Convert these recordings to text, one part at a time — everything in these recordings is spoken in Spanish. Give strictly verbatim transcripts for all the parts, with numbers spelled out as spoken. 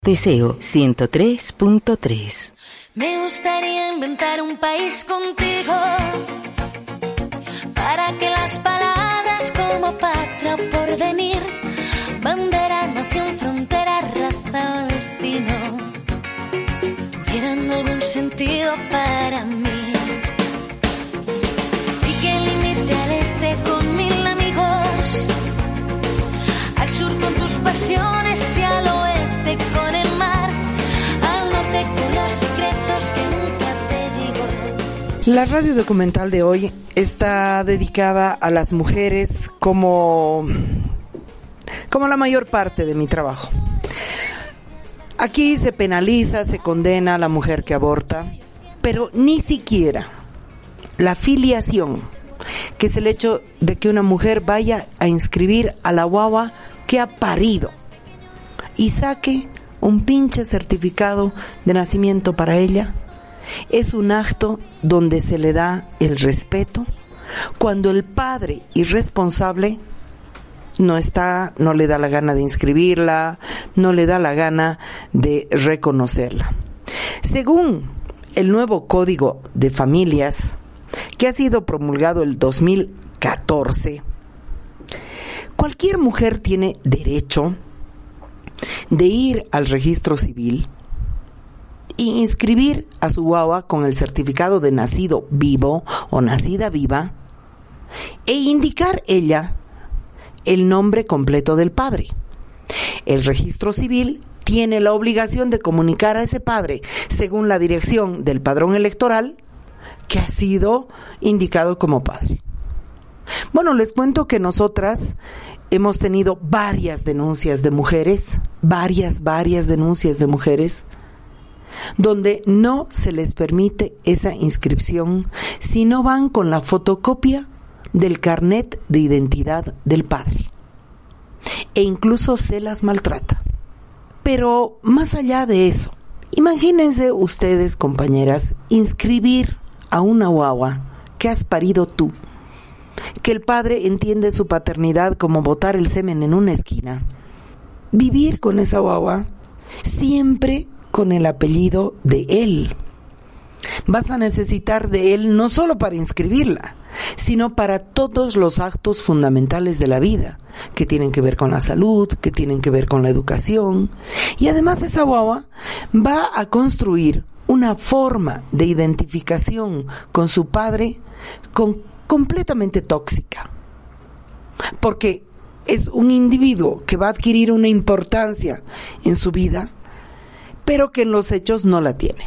Deseo ciento tres punto tres. Me gustaría inventar un país contigo para que las palabras como patria o porvenir, bandera, nación, frontera, raza o destino tuvieran algún sentido para mí. Y que limite al este con mil amigos, al sur con tus pasiones y al oeste con el mar, al norte con los secretos que nunca te digo. La radio documental de hoy está dedicada a las mujeres como, como la mayor parte de mi trabajo. Aquí se penaliza, se condena a la mujer que aborta, pero ni siquiera la filiación, que es el hecho de que una mujer vaya a inscribir a la guagua que ha parido y saque un pinche certificado de nacimiento para ella, es un acto donde se le da el respeto cuando el padre irresponsable no está, no le da la gana de inscribirla, no le da la gana de reconocerla. Según el nuevo Código de Familias, que ha sido promulgado el dos mil catorce, cualquier mujer tiene derecho de ir al registro civil e inscribir a su guagua con el certificado de nacido vivo o nacida viva e indicar ella el nombre completo del padre. El registro civil tiene la obligación de comunicar a ese padre, según la dirección del padrón electoral, que ha sido indicado como padre. Bueno, les cuento que nosotras hemos tenido varias denuncias de mujeres, varias, varias denuncias de mujeres, donde no se les permite esa inscripción si no van con la fotocopia del carnet de identidad del padre. E incluso se las maltrata. Pero más allá de eso, imagínense ustedes, compañeras, inscribir a una guagua que has parido tú, que el padre entiende su paternidad como botar el semen en una esquina, vivir con esa guagua siempre con el apellido de él. Vas a necesitar de él no solo para inscribirla, sino para todos los actos fundamentales de la vida, que tienen que ver con la salud, que tienen que ver con la educación. Y además esa guagua va a construir una forma de identificación con su padre con, completamente tóxica, porque es un individuo que va a adquirir una importancia en su vida, pero que en los hechos no la tiene.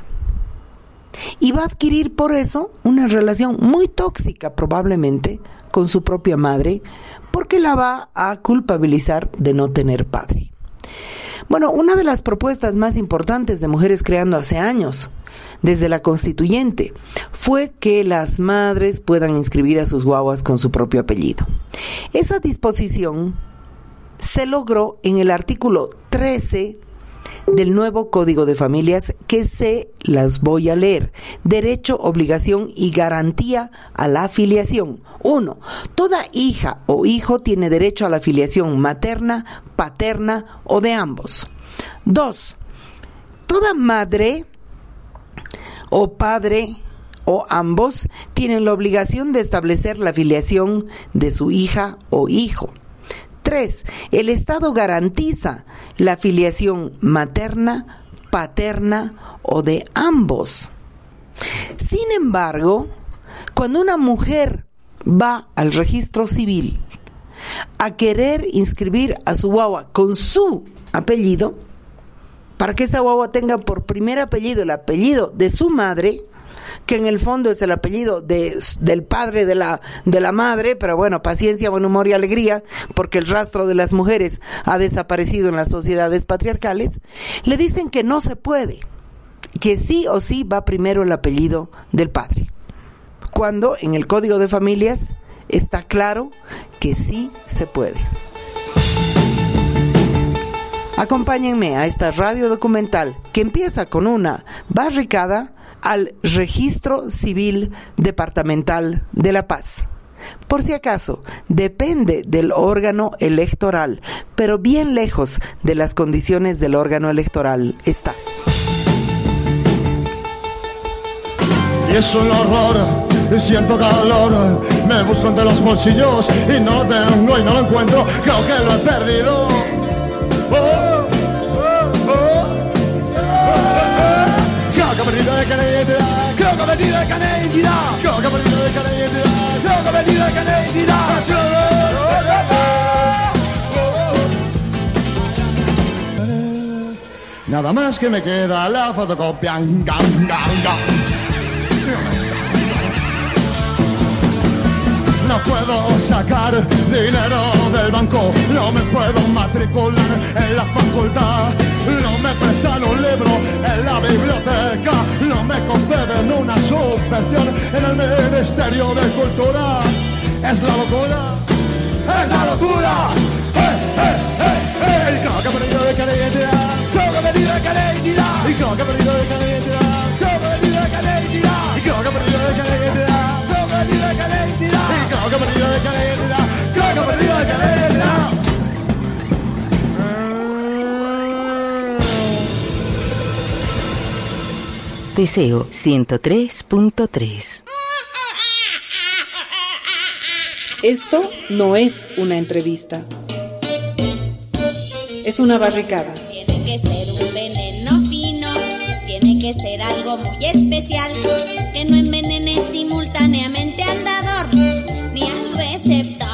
Y va a adquirir por eso una relación muy tóxica probablemente con su propia madre, porque la va a culpabilizar de no tener padre. Bueno, una de las propuestas más importantes de Mujeres Creando hace años, desde la Constituyente, fue que las madres puedan inscribir a sus guaguas con su propio apellido. Esa disposición se logró en el artículo trece del nuevo Código de Familias, que se las voy a leer. Derecho, obligación y garantía a la filiación. Uno, toda hija o hijo tiene derecho a la filiación materna, paterna o de ambos. Dos, toda madre o padre o ambos tienen la obligación de establecer la filiación de su hija o hijo. Tres, el Estado garantiza la filiación materna, paterna o de ambos. Sin embargo, cuando una mujer va al registro civil a querer inscribir a su guagua con su apellido, para que esa guagua tenga por primer apellido el apellido de su madre, que en el fondo es el apellido de, del padre de la, de la madre, pero bueno, paciencia, buen humor y alegría, porque el rastro de las mujeres ha desaparecido en las sociedades patriarcales, le dicen que no se puede, que sí o sí va primero el apellido del padre, cuando en el Código de Familias está claro que sí se puede. Acompáñenme a esta radio documental que empieza con una barricada al Registro Civil Departamental de La Paz. Por si acaso, depende del órgano electoral, pero bien lejos de las condiciones del órgano electoral está. Y es un horror, y siento calor. Me busco entre los bolsillos y no lo tengo y no lo encuentro. Creo que lo he perdido. Oh, oh, oh. Creo que he perdido de cara identidad. Creo que he perdido de cara identidad. Creo que he perdido de cara identidad. Creo que he perdido de cara identidad. Nada más que me queda la fotocopia. Gang, gang, gang. No puedo sacar dinero del banco, no me puedo matricular en la facultad, no me prestan un libro en la biblioteca, no me conceden una subvención en el Ministerio de Cultura. Es la locura, es la locura. ¡Eh, eh, eh, eh! Creo que he perdido de cara identidad, creo que he perdido de cara identidad, y creo que he perdido de cara identidad, creo que he perdido de cara identidad, y creo que he perdido de cara identidad. Creo que he perdido de cara identidad. Creo que he perdido de cara identidad. Creo que he perdido de cara identidad. Teseo ciento tres punto tres. Esto no es una entrevista. Es una barricada. Tiene que ser un veneno fino. Tiene que ser algo muy especial. Que no envenene simultáneamente al dador ni al receptor.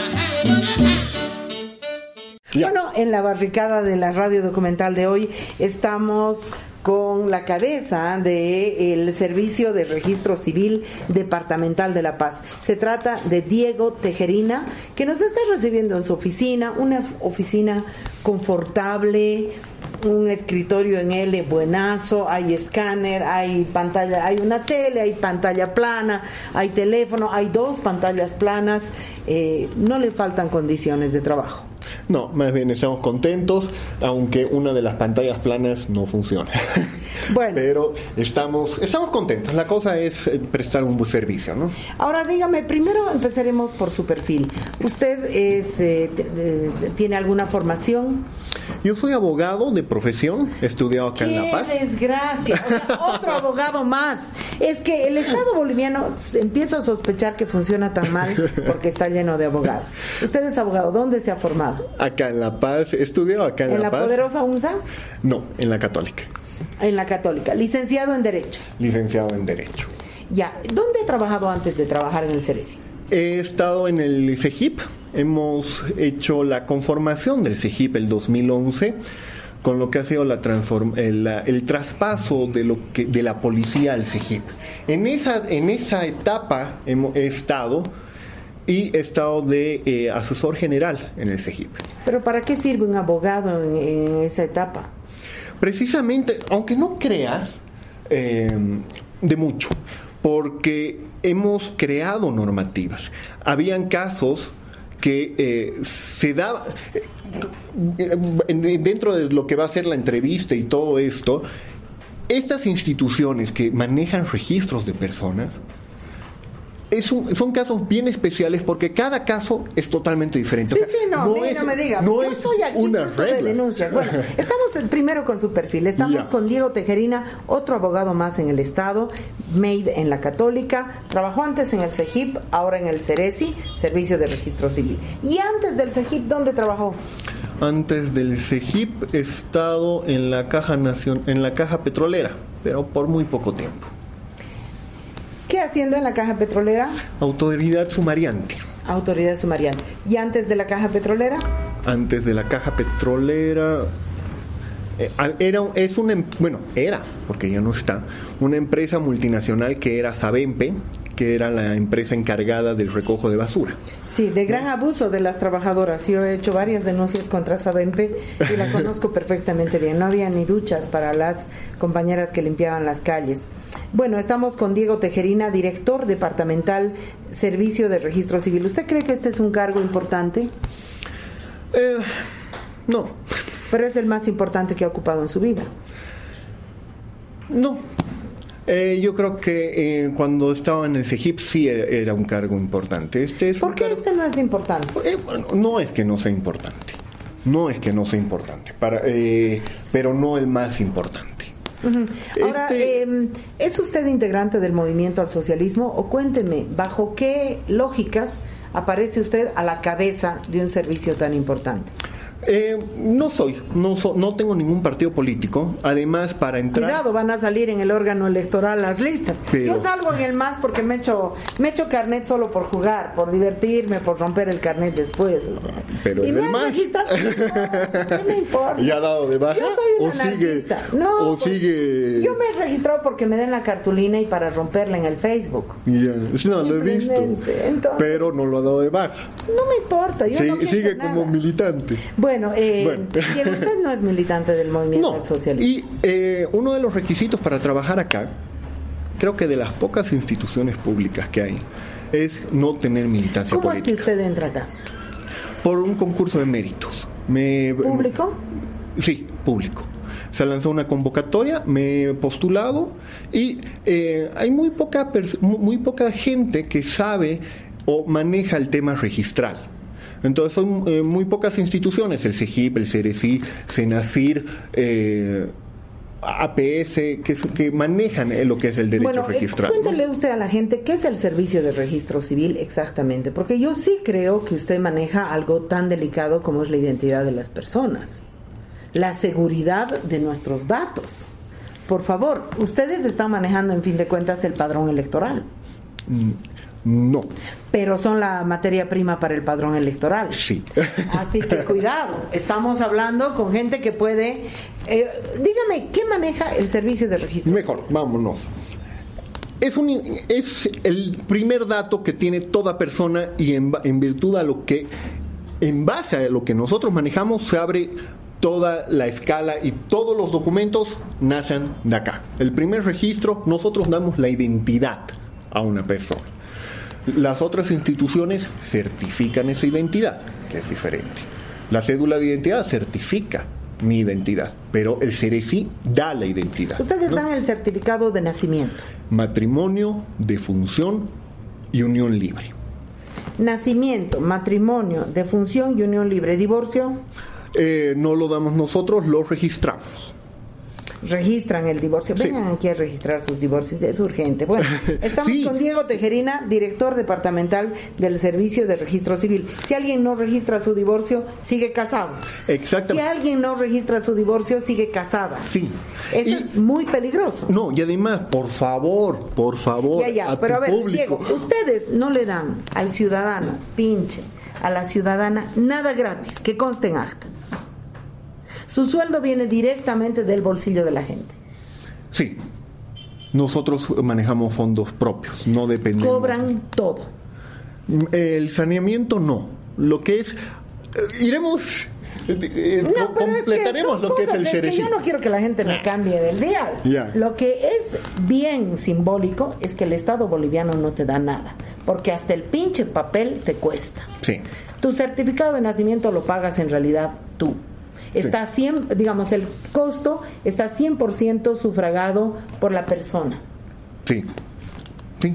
Bueno, en la barricada de la radio documental de hoy estamos con la cabeza del Servicio de Registro Civil Departamental de La Paz. Se trata de Diego Tejerina, que nos está recibiendo en su oficina, una oficina confortable, un escritorio en L buenazo, hay escáner, hay pantalla, hay una tele, hay pantalla plana, hay teléfono, hay dos pantallas planas, eh, no le faltan condiciones de trabajo. No, más bien estamos contentos, aunque una de las pantallas planas no funciona. Bueno. Pero estamos estamos contentos. La cosa es prestar un buen servicio, ¿no? Ahora dígame, primero empezaremos por su perfil. ¿Usted es eh, t- tiene alguna formación? Yo soy abogado de profesión, he estudiado acá en La Paz. ¡Qué desgracia! O sea, otro abogado más. Es que el Estado boliviano, empiezo a sospechar que funciona tan mal porque está lleno de abogados. Usted es abogado, ¿dónde se ha formado? Acá en La Paz, he estudiado acá en, ¿En La, la Paz. poderosa UNSA? No, en la Católica. En la Católica. Licenciado en Derecho. Licenciado en Derecho. Ya. ¿Dónde ha trabajado antes de trabajar en el Ceresi? He estado en el CEGIP. Hemos hecho la conformación del CEGIP el dos mil once, con lo que ha sido la transform- el, el traspaso de lo que de la policía al CEGIP. En esa en esa etapa hemos, he estado y he estado de eh, asesor general en el CEGIP. ¿Pero para qué sirve un abogado en, en esa etapa? Precisamente, aunque no creas, eh, de mucho, porque hemos creado normativas. Habían casos que eh, se daba eh, dentro de lo que va a ser la entrevista y todo esto. Estas instituciones que manejan registros de personas es un, son casos bien especiales porque cada caso es totalmente diferente. Sí, o sea, sí, no, no mira, es, no me digas. no Yo es soy aquí una fruto de regla. denuncias. Bueno, estamos primero con su perfil. Estamos Ya. con Diego Tejerina, otro abogado más en el Estado, made en la Católica. Trabajó antes en el CEGIP, ahora en el Ceresi, Servicio de Registro Civil. Y antes del CEGIP, ¿dónde trabajó? Antes del CEGIP he estado en la Caja Nacion- en la Caja Petrolera, pero por muy poco tiempo. ¿Qué haciendo en la Caja Petrolera? Autoridad sumariante. Autoridad sumariante. ¿Y antes de la Caja Petrolera? Antes de la Caja Petrolera eh, era es una em- bueno era porque ya no está una empresa multinacional que era Sabempe, que era la empresa encargada del recojo de basura. Sí, de gran abuso de las trabajadoras. Yo he hecho varias denuncias contra Sabempe y la conozco perfectamente bien. No había ni duchas para las compañeras que limpiaban las calles. Bueno, estamos con Diego Tejerina, director departamental Servicio de Registro Civil. ¿Usted cree que este es un cargo importante? Eh, no. Pero es el más importante que ha ocupado en su vida. No. Eh, yo creo que eh, cuando estaba en el CEGIP sí era un cargo importante. Este es ¿Por un qué cargo... este no es importante? Eh, bueno, no es que no sea importante, no es que no sea importante, para, eh, pero no el más importante. Uh-huh. Ahora, Este- eh, ¿es usted integrante del movimiento al socialismo? O cuénteme, ¿bajo qué lógicas aparece usted a la cabeza de un servicio tan importante? Eh, no soy, no so- no tengo ningún partido político. Además, para entrar... Cuidado, van a salir en el órgano electoral las listas. Pero- Yo salgo en el M A S porque me echo, me echo carnet solo por jugar, por divertirme, por romper el carnet después. O sea. Pero y en me el han M A S. registrado. No, ¿qué me importa? ¿Ya ha dado de baja? Yo soy ¿O una sigue, anarquista. No, o pues, sigue... Yo me he registrado porque me den la cartulina y para romperla en el Facebook. Ya, sí, no, lo he visto. Simplemente, entonces- Pero no lo ha dado de baja. No me importa, yo Sí, no pienso sigue nada. como militante. Bueno, eh, Bueno. y usted no es militante del movimiento No, socialista. y eh, uno de los requisitos para trabajar acá, creo que de las pocas instituciones públicas que hay, es no tener militancia ¿Cómo es que política. usted entra acá? Por un concurso de méritos. Me, ¿Público? Sí, público. Se lanzó una convocatoria, me he postulado y eh, hay muy poca, pers- mu- muy poca gente que sabe o maneja el tema registral. Entonces son eh, muy pocas instituciones, el CEGIP, el CERECI, CENACIR, eh, A P S, que, que manejan eh, lo que es el derecho Bueno, eh, registral. ¿no? cuéntele usted a la gente qué es el servicio de registro civil exactamente, porque yo sí creo que usted maneja algo tan delicado como es la identidad de las personas, la seguridad de nuestros datos. Por favor, ustedes están manejando en fin de cuentas el padrón electoral, No, pero son la materia prima para el padrón electoral. sí. Así que cuidado, estamos hablando con gente que puede... eh, dígame, ¿qué maneja el servicio de registro? Mejor, vámonos. Es, un, es el primer dato que tiene toda persona y en, en virtud a lo que, en base a lo que nosotros manejamos, se abre toda la escala y todos los documentos nacen de acá. El primer registro, nosotros damos la identidad a una persona. Las otras instituciones certifican esa identidad, que es diferente. La cédula de identidad certifica mi identidad, pero el CERECI da la identidad. Ustedes ¿no? dan el certificado de nacimiento. Matrimonio, defunción y unión libre. Nacimiento, matrimonio, defunción y unión libre. Divorcio, Eh, no lo damos nosotros, lo registramos. registran el divorcio. Sí. Vengan aquí a registrar sus divorcios, es urgente. Bueno, estamos Sí. con Diego Tejerina, director departamental del Servicio de Registro Civil. Si alguien no registra su divorcio, sigue casado. Exactamente. Si alguien no registra su divorcio, sigue casada. Sí. Eso Y- es muy peligroso. No, y además, por favor, por favor, Ya, ya, a pero tu a ver, público. Diego, ustedes no le dan al ciudadano, pinche, a la ciudadana, nada gratis, que conste en acta. Su sueldo viene directamente del bolsillo de la gente. Sí. Nosotros manejamos fondos propios, no dependemos. Cobran todo. El saneamiento no. Lo que es. eh, iremos. eh, eh, No, co- pero es que completaremos son lo que es cosas, el es que CERECI. yo no quiero que la gente me cambie del dial. Ya. Lo que es bien simbólico es que el Estado boliviano no te da nada, porque hasta el pinche papel te cuesta. Sí. Tu certificado de nacimiento lo pagas en realidad tú. Está cien, digamos, el costo está cien por ciento sufragado por la persona. Sí. Sí.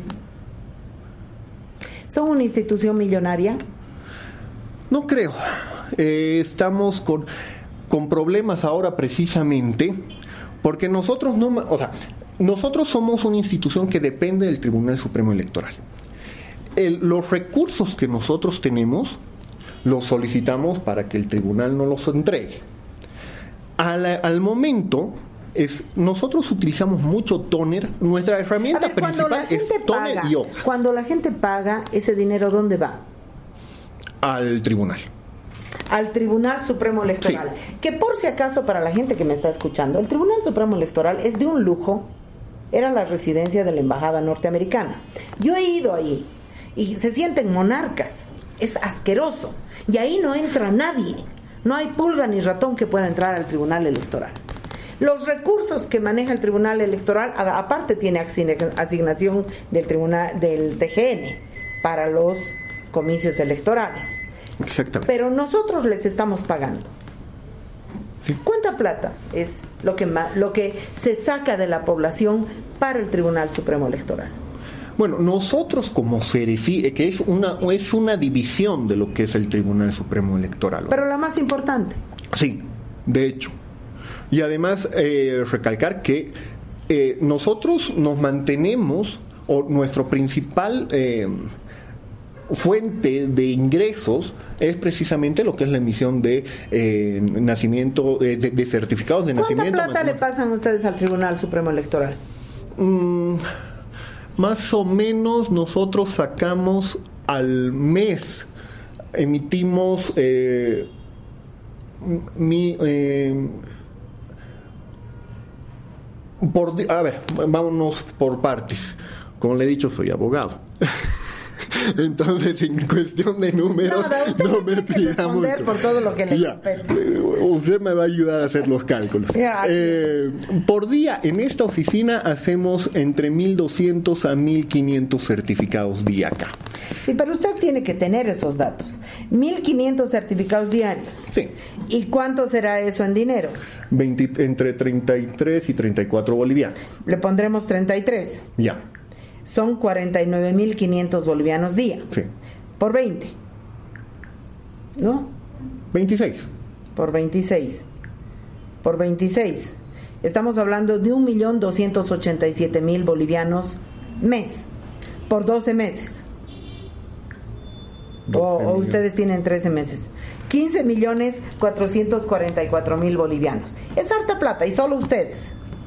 ¿Son una institución millonaria? No creo. Eh, estamos con, con problemas ahora precisamente porque nosotros no, ma- o sea, nosotros somos una institución que depende del Tribunal Supremo Electoral. El- los recursos que nosotros tenemos los solicitamos para que el tribunal nos los entregue. Al, al momento es nosotros utilizamos mucho toner. Nuestra A herramienta ver, cuando la principal gente es toner paga, y hojas cuando la gente paga, ese dinero ¿dónde va? al tribunal. Al Tribunal Supremo Electoral. Que por si acaso, para la gente que me está escuchando, el Tribunal Supremo Electoral es de un lujo. Era la residencia de la Embajada Norteamericana. Yo he ido ahí y se sienten monarcas. Es asqueroso. Y ahí no entra nadie. No hay pulga ni ratón que pueda entrar al Tribunal Electoral. Los recursos que maneja el Tribunal Electoral, a- aparte tiene asign- asignación del tribunal del T G N para los comicios electorales. Exactamente. Pero nosotros les estamos pagando. Sí. ¿Cuánta plata es lo que, ma- lo que se saca de la población para el Tribunal Supremo Electoral? Bueno, nosotros como Ceresí, que es una, es una división de lo que es el Tribunal Supremo Electoral. Pero la más importante. Sí, de hecho. Y además eh, recalcar que eh, nosotros nos mantenemos, o nuestro principal eh, fuente de ingresos es precisamente lo que es la emisión de eh, nacimiento, de, de, de certificados de ¿Cuánta nacimiento. plata le pasan ustedes al Tribunal Supremo Electoral? Mm, más o menos nosotros sacamos al mes, emitimos eh, mi... Eh, por, a ver, vámonos por partes. Como le he dicho, soy abogado. Entonces, en cuestión de números, Nada, usted no me me tiene que pida responder mucho. por todo lo que le Ya. compete. Eh, Usted me va a ayudar a hacer los cálculos. Ya. Eh, por día, en esta oficina hacemos entre mil doscientos a mil quinientos certificados día acá. Sí, pero usted tiene que tener esos datos. mil quinientos certificados diarios. Sí. ¿Y cuánto será eso en dinero? veinte, entre treinta y tres y treinta y cuatro bolivianos. Le pondremos treinta y tres. Ya. Son cuarenta y nueve mil quinientos bolivianos día. Sí. Por veinte. ¿No? veintiséis. Por veintiséis. Por veintiséis. Estamos hablando de un millón doscientos ochenta y siete mil bolivianos mes. Por doce meses. O, o ustedes tienen trece meses. quince millones cuatrocientos cuarenta y cuatro mil bolivianos. Es harta plata y solo ustedes.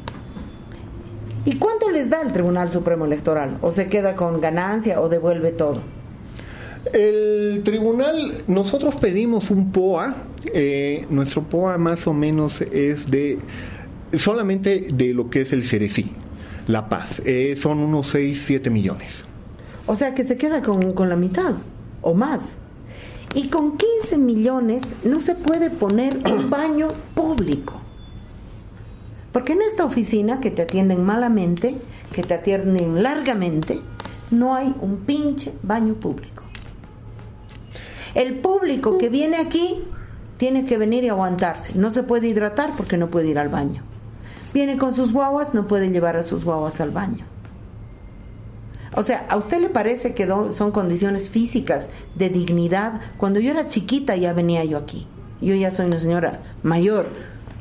¿Y cuánto les da el Tribunal Supremo Electoral? ¿O se queda con ganancia o devuelve todo? El tribunal, nosotros pedimos un P O A. Eh, nuestro P O A más o menos es de solamente de lo que es el Ceresí, La Paz. Eh, son unos seis, siete millones. O sea que se queda con, con la mitad o más. Y con quince millones no se puede poner un baño público. Porque en esta oficina que te atienden malamente, que te atienden largamente, no hay un pinche baño público. El público que viene aquí tiene que venir y aguantarse. No se puede hidratar porque no puede ir al baño. Viene con sus guaguas, no puede llevar a sus guaguas al baño. O sea, ¿a usted le parece que do- son condiciones físicas de dignidad? Cuando yo era chiquita ya venía yo aquí. Yo ya soy una señora mayor.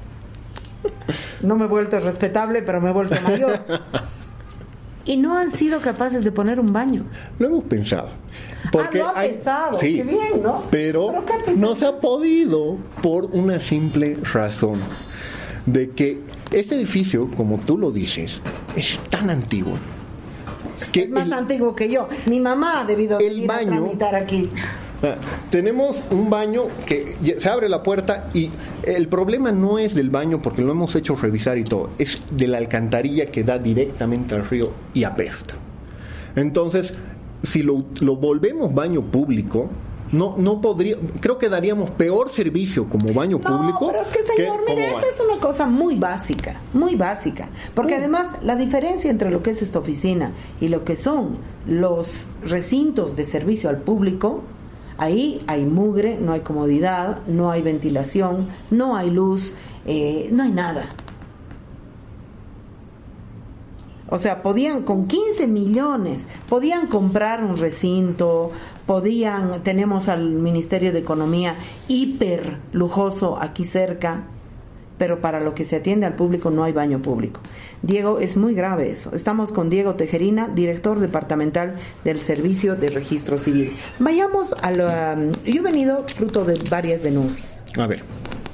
No me he vuelto respetable, pero me he vuelto mayor. Y no han sido capaces de poner un baño. Lo hemos pensado. Porque ah, lo ha hay- pensado. sí, Qué bien, ¿no? Pero, Pero ¿qué te- no se ha podido por una simple razón. De que este edificio, como tú lo dices, es tan antiguo. Que Es más el- antiguo que yo. Mi mamá ha debido el venir baño- a tramitar aquí. Ah, tenemos un baño que ya- se abre la puerta y el problema no es del baño porque lo hemos hecho revisar y todo, es de la alcantarilla que da directamente al río y apesta. Entonces, si lo, lo volvemos baño público, no no podría, creo que daríamos peor servicio como baño No, público. pero es que señor, que mire, como esta es una cosa muy básica, muy básica, porque Mm. además la diferencia entre lo que es esta oficina y lo que son los recintos de servicio al público, ahí hay mugre, no hay comodidad, no hay ventilación, no hay luz, eh, no hay nada. O sea, podían con quince millones, podían comprar un recinto, podían, tenemos al Ministerio de Economía hiper lujoso aquí cerca, pero para lo que se atiende al público no hay baño público. Diego, es muy grave eso. Estamos con Diego Tejerina, director departamental del Servicio de Registro Civil. Vayamos a la... Yo he venido fruto de varias denuncias. A ver,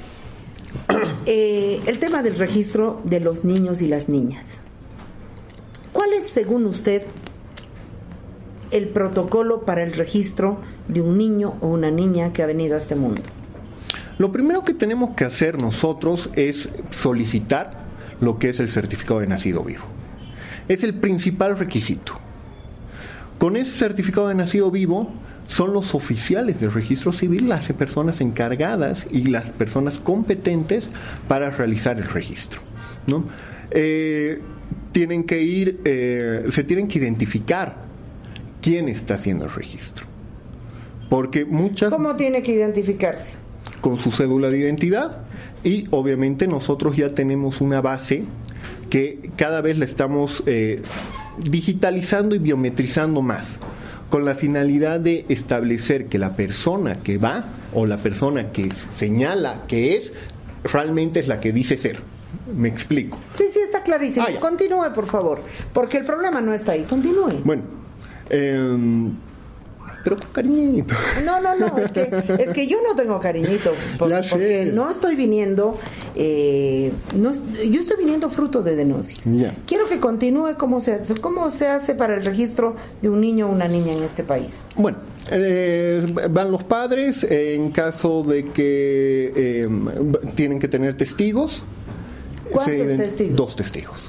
Eh, el tema del registro de los niños y las niñas. ¿Cuál es, según usted, el protocolo para el registro de un niño o una niña que ha venido a este mundo? lo primero que tenemos que hacer nosotros es solicitar lo que es el certificado de nacido vivo. Es el principal requisito. Con ese certificado de nacido vivo son los oficiales del registro civil las personas encargadas y las personas competentes para realizar el registro, ¿no? Eh, tienen que ir, eh, se tienen que identificar quién está haciendo el registro, porque muchas ¿Cómo tiene que identificarse? con su cédula de identidad Y obviamente nosotros ya tenemos una base que cada vez la estamos eh, digitalizando y biometrizando más, con la finalidad de establecer que la persona que va o la persona que señala que es, realmente es la que dice ser. Me explico. Sí, sí, está clarísimo. Ah, continúe, por favor, porque el problema no está ahí. Continúe. Bueno, eh, pero con cariñito. No, no, no, es que, es que yo no tengo cariñito, por, Ya porque sé. no estoy viniendo, eh, no, yo estoy viniendo fruto de denuncias. Ya. Quiero que continúe cómo se, hace, cómo se hace para el registro de un niño o una niña en este país. Bueno, eh, van los padres eh, en caso de que eh, tienen que tener testigos. ¿Cuántos Se ident- testigos? Dos testigos.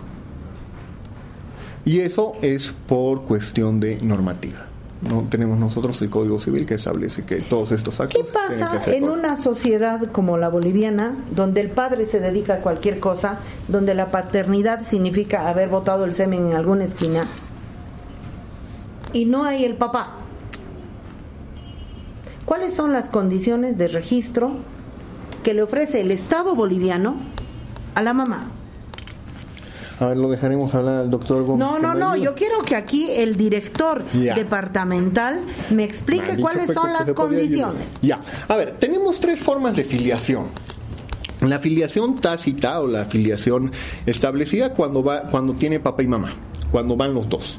Y eso es por cuestión de normativa. No tenemos nosotros el Código Civil que establece que todos estos actos ¿Qué tienen que pasa ser en por- una sociedad como la boliviana, donde el padre se dedica a cualquier cosa, donde la paternidad significa haber botado el semen en alguna esquina y no hay el papá? ¿Cuáles son las condiciones de registro que le ofrece el Estado boliviano a la mamá? A ver, lo dejaremos hablar al doctor Gómez. No, no, que me no, ayude. yo quiero que aquí el director Ya. departamental me explique Me han dicho, cuáles pues, son que las se podía condiciones. ayudar. Ya, a ver, tenemos tres formas de filiación. La filiación tácita o la filiación establecida cuando va, cuando tiene papá y mamá, cuando van los dos.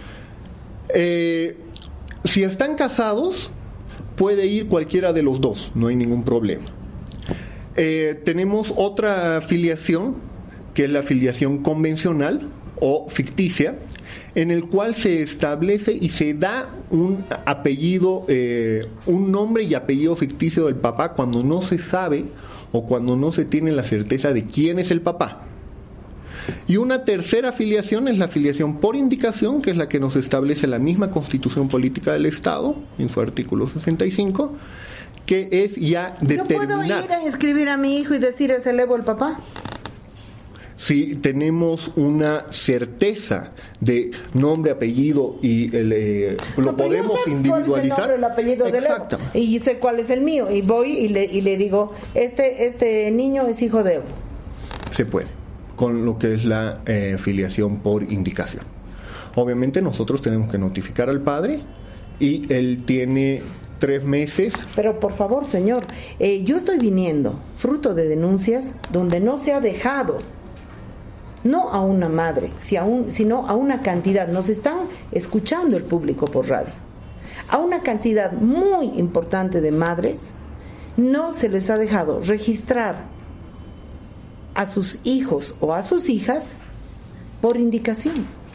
Eh, si están casados, puede ir cualquiera de los dos, no hay ningún problema. Eh, tenemos otra filiación, que es la filiación convencional o ficticia, en el cual se establece y se da un apellido, eh, un nombre y apellido ficticio del papá cuando no se sabe o cuando no se tiene la certeza de quién es el papá. Y una tercera filiación es la filiación por indicación, que es la que nos establece la misma Constitución Política del Estado, en su artículo sesenta y cinco, que es ya ¿Yo puedo determinar. ir a inscribir a mi hijo y decir es el Evo el papá? Si tenemos una certeza de nombre, apellido y el, eh, lo No, pero yo podemos sé individualizar. cuál es el nombre, el apellido del Evo, Exactamente. y sé cuál es el mío y voy y le, y le digo este este niño es hijo de Evo. Se puede, con lo que es la eh, filiación por indicación. Obviamente nosotros tenemos que notificar al padre y él tiene tres meses. Pero por favor, señor, eh, yo estoy viniendo fruto de denuncias donde no se ha dejado, no a una madre, si a un, sino a una cantidad, nos están escuchando el público por radio, a una cantidad muy importante de madres, no se les ha dejado registrar a sus hijos o a sus hijas por indicación.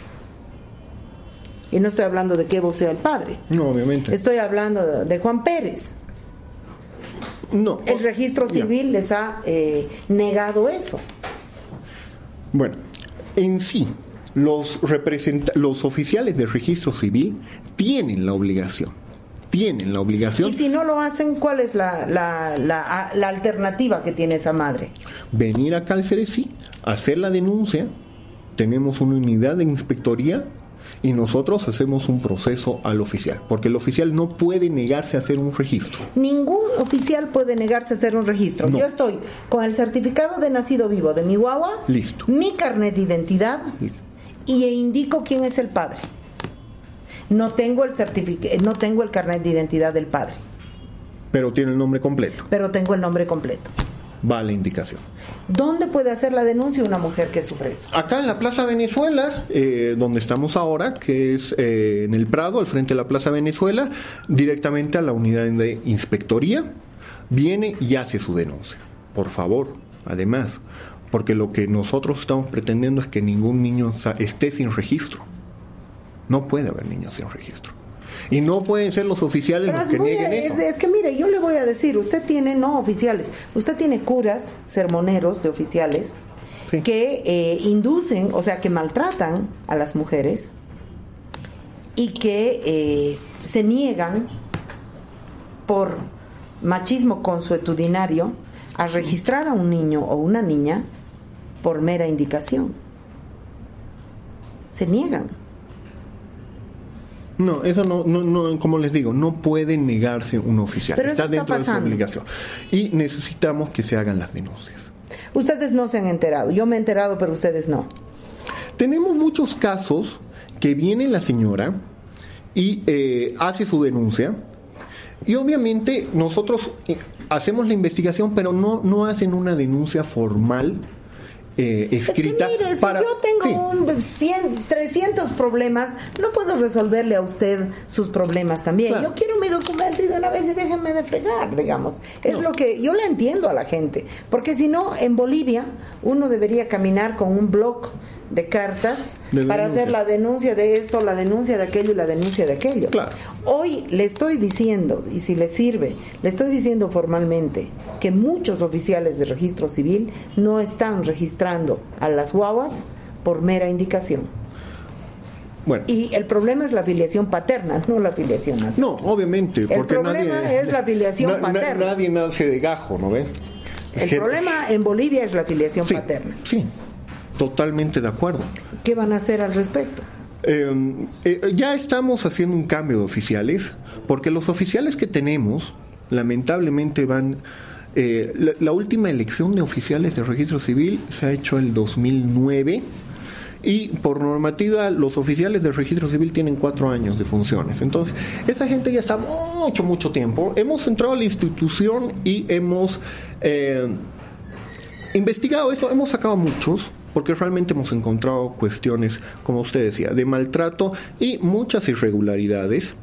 Y no estoy hablando de que Evo sea el padre, No, obviamente. estoy hablando de, de Juan Pérez. No. El registro Ya. civil les ha eh, negado eso. Bueno, en sí, los, representa- los oficiales del registro civil tienen la obligación, tienen la obligación Y si no lo hacen, ¿cuál es la, la, la, la alternativa que tiene esa madre? venir acá al Ceresí, hacer la denuncia, tenemos una unidad de inspectoría y nosotros hacemos un proceso al oficial, porque el oficial no puede negarse a hacer un registro. Ningún oficial puede negarse a hacer un registro. No. Yo estoy con el certificado de nacido vivo de mi guagua, Listo. mi carnet de identidad y indico quién es el padre. No tengo el certific- no tengo el carnet de identidad del padre, Pero tiene el nombre completo, pero tengo el nombre completo. va la indicación. ¿Dónde puede hacer la denuncia una mujer que sufre eso? Acá en la Plaza Venezuela, eh, donde estamos ahora, que es eh, en el Prado, al frente de la Plaza Venezuela, directamente a la unidad de inspectoría, viene y hace su denuncia. Por favor, además, porque lo que nosotros estamos pretendiendo es que ningún niño sa- esté sin registro. No puede haber niños sin registro. Y no pueden ser los oficiales Pero los es, que muy- nieguen es- eso. es que mire, yo le voy a decir, usted tiene, no oficiales, usted tiene curas, sermoneros de oficiales, Sí. que eh, inducen, o sea, que maltratan a las mujeres y que eh, se niegan por machismo consuetudinario a registrar a un niño o una niña por mera indicación. Se niegan. No, eso no, no, no, como les digo, no puede negarse un oficial. Pero está eso está dentro de su pasando. obligación. Y necesitamos que se hagan las denuncias. Ustedes no se han enterado. Yo me he enterado, pero ustedes no. Tenemos muchos casos que viene la señora y eh, hace su denuncia. Y obviamente nosotros eh, hacemos la investigación, pero no, no hacen una denuncia formal. Eh, escrita es que mire, para... si yo tengo sí. un cien, trescientos problemas, no puedo resolverle a usted sus problemas también. Claro. Yo quiero mi documento y de una vez y déjenme de fregar, digamos. Es No. lo que yo le entiendo a la gente, porque si no, en Bolivia uno debería caminar con un bloc de cartas De para denuncias. hacer la denuncia de esto, la denuncia de aquello y la denuncia de aquello. Claro. Hoy le estoy diciendo, y si le sirve, le estoy diciendo formalmente que muchos oficiales de registro civil no están registrando a las guaguas por mera indicación. Bueno. Y el problema es la afiliación paterna, no la afiliación materna. No, obviamente, porque problema nadie... es la afiliación paterna. Nadie nace de gajo, ¿no ves? El Gen- problema en Bolivia es la afiliación sí, paterna. Sí, totalmente de acuerdo. ¿Qué van a hacer al respecto? Eh, eh, ya estamos haciendo un cambio de oficiales, porque los oficiales que tenemos, lamentablemente van... Eh, la, la última elección de oficiales de registro civil se ha hecho el dos mil nueve y por normativa los oficiales de registro civil tienen cuatro años de funciones. Entonces, esa gente ya está mucho, mucho tiempo. Hemos entrado a la institución y hemos eh, investigado eso, hemos sacado muchos, porque realmente hemos encontrado cuestiones, como usted decía, de maltrato y muchas irregularidades.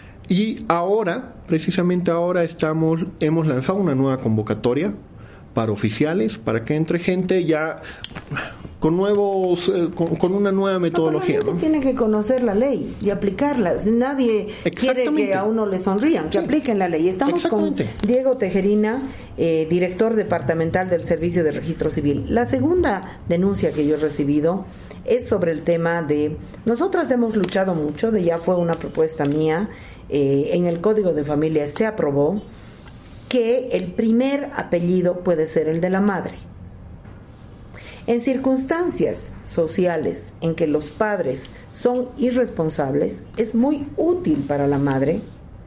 Y ahora, precisamente ahora, estamos, hemos lanzado una nueva convocatoria para oficiales, para que entre gente ya con nuevos, eh, con, con una nueva metodología. No, pero la gente ¿no? tiene que conocer la ley y aplicarla. Nadie quiere que a uno le sonrían, que Sí. apliquen la ley. Estamos con Diego Tejerina, eh, director departamental del Servicio de Registro Civil. La segunda denuncia que yo he recibido es sobre el tema de... Nosotras hemos luchado mucho, de ya fue una propuesta mía, eh, en el Código de Familia se aprobó que el primer apellido puede ser el de la madre. En circunstancias sociales en que los padres son irresponsables, es muy útil para la madre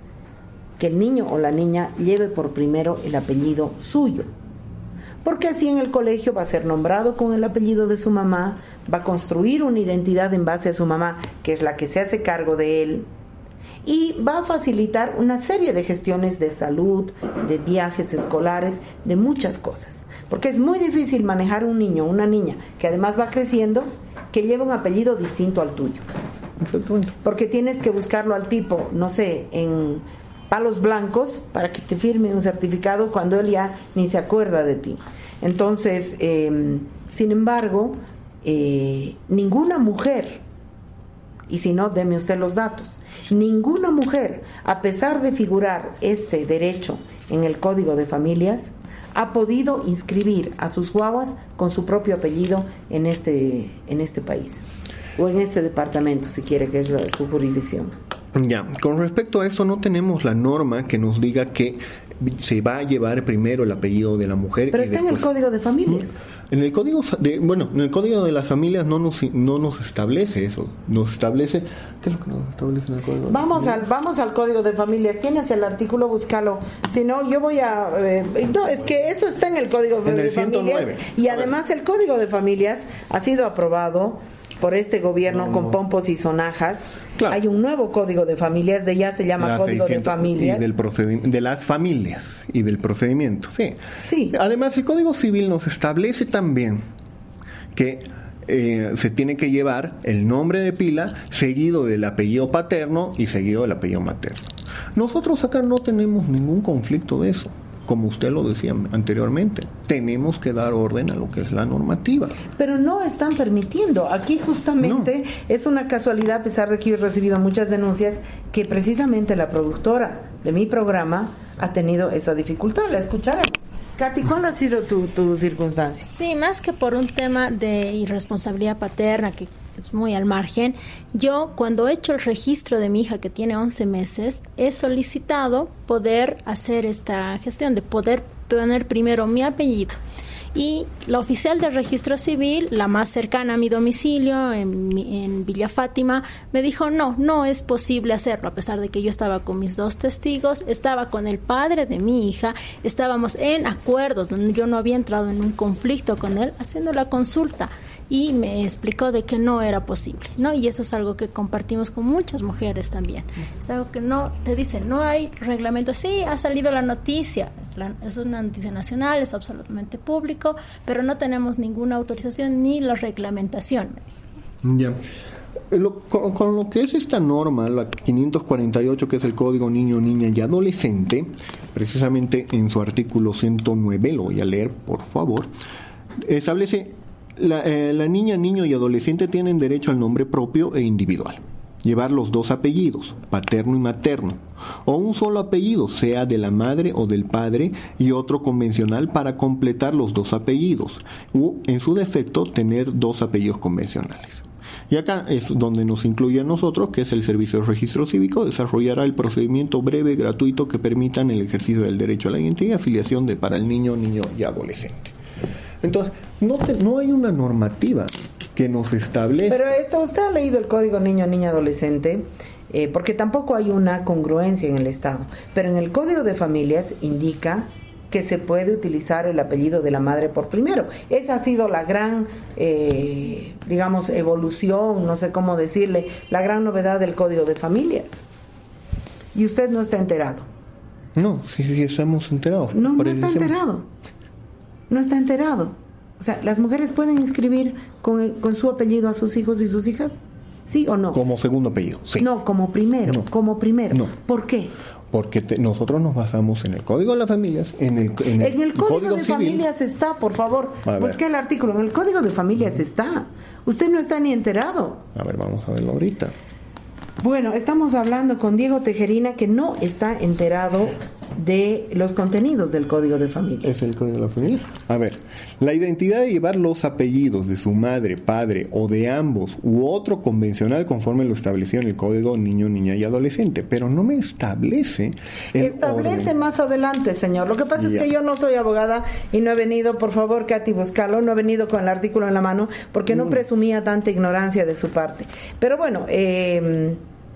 que el niño o la niña lleve por primero el apellido suyo, porque así en el colegio va a ser nombrado con el apellido de su mamá, va a construir una identidad en base a su mamá, que es la que se hace cargo de él, y va a facilitar una serie de gestiones de salud, de viajes escolares, de muchas cosas. Porque es muy difícil manejar un niño o una niña que además va creciendo, que lleva un apellido distinto al tuyo. Porque tienes que buscarlo al tipo, no sé, en Palos Blancos, para que te firme un certificado cuando él ya ni se acuerda de ti. Entonces, eh, sin embargo, eh, ninguna mujer, y si no, deme usted los datos, ninguna mujer, a pesar de figurar este derecho en el Código de Familias, ha podido inscribir a sus guaguas con su propio apellido en este, en este país, o en este departamento, si quiere, que es la, su jurisdicción. Ya, con respecto a esto no tenemos la norma que nos diga que se va a llevar primero el apellido de la mujer. Pero y está después... en el Código de Familias. En el código de, bueno, en el código de las familias no nos no nos establece eso, nos establece ¿qué es lo que nos establece en el código? Vamos al vamos al Código de Familias. Tienes el artículo, búscalo. Si no, yo voy a eh, no, es que eso está en el Código En de el ciento nueve. Familias y además el Código de Familias ha sido aprobado por este gobierno no, con no. pompos y sonajas. Claro. Hay un nuevo Código de Familias, de ya se llama la Código de Familias. Y del procedi- de las familias y del procedimiento, sí. Sí. Además, el Código Civil nos establece también que eh, se tiene que llevar el nombre de pila seguido del apellido paterno y seguido del apellido materno. Nosotros acá no tenemos ningún conflicto de eso. Como usted lo decía anteriormente, tenemos que dar orden a lo que es la normativa. Pero no están permitiendo. Aquí justamente no. Es una casualidad, a pesar de que yo he recibido muchas denuncias, que precisamente la productora de mi programa ha tenido esa dificultad. La escucharemos. Katy, ¿cuál ha sido tu, tu circunstancia? Sí, más que por un tema de irresponsabilidad paterna, que es muy al margen, yo cuando he hecho el registro de mi hija que tiene once meses, he solicitado poder hacer esta gestión, de poder poner primero mi apellido. Y la oficial del registro civil, la más cercana a mi domicilio, en, en Villa Fátima, me dijo, no, no es posible hacerlo, a pesar de que yo estaba con mis dos testigos, estaba con el padre de mi hija, estábamos en acuerdos, donde yo no había entrado en un conflicto con él, haciendo la consulta. Y me explicó de que no era posible, ¿no? Y eso es algo que compartimos con muchas mujeres también. Es algo que no, te dicen, no hay reglamento. Sí, ha salido la noticia, es, la, es una noticia nacional, es absolutamente público, pero no tenemos ninguna autorización ni la reglamentación. Ya. Lo, con, con lo que es esta norma, la quinientos cuarenta y ocho, que es el Código Niño, Niña y Adolescente, precisamente en su artículo ciento nueve, lo voy a leer, por favor, establece... La, eh, la niña, niño y adolescente tienen derecho al nombre propio e individual. Llevar los dos apellidos, paterno y materno, o un solo apellido, sea de la madre o del padre, y otro convencional para completar los dos apellidos, o, en su defecto, tener dos apellidos convencionales. Y acá es donde nos incluye a nosotros, que es el Servicio de Registro Cívico, desarrollará el procedimiento breve, gratuito, que permitan el ejercicio del derecho a la identidad y afiliación de, para el niño, niño y adolescente. Entonces, no, te, no hay una normativa que nos establezca. Pero esto, usted ha leído el Código Niño, Niña, Adolescente, eh, porque tampoco hay una congruencia en el Estado. Pero en el Código de Familias indica que se puede utilizar el apellido de la madre por primero. Esa ha sido la gran, eh, digamos, evolución, no sé cómo decirle, la gran novedad del Código de Familias. Y usted no está enterado. No, sí, sí, estamos enterados. No, no está enterado. No está enterado. O sea, ¿las mujeres pueden inscribir con, el, con su apellido a sus hijos y sus hijas? ¿Sí o no? Como segundo apellido, sí. No, como primero, no. como primero. No. ¿Por qué? Porque te, nosotros nos basamos en el Código de las Familias, en el, en el, en el Código, Código de Civil. Familias está, por favor, busque el artículo. En el Código de Familias está. Usted no está ni enterado. A ver, vamos a verlo ahorita. Bueno, estamos hablando con Diego Tejerina, que no está enterado de los contenidos del Código de Familias. Es el Código de la Familia. A ver, la identidad de llevar los apellidos de su madre, padre o de ambos u otro convencional conforme lo establecido en el Código Niño, Niña y Adolescente, pero no me establece el Establece orden. Más adelante, señor. Lo que pasa Ya. es que yo no soy abogada y no he venido, por favor, Katy, buscarlo, no he venido con el artículo en la mano porque no, no presumía tanta ignorancia de su parte. Pero bueno, eh...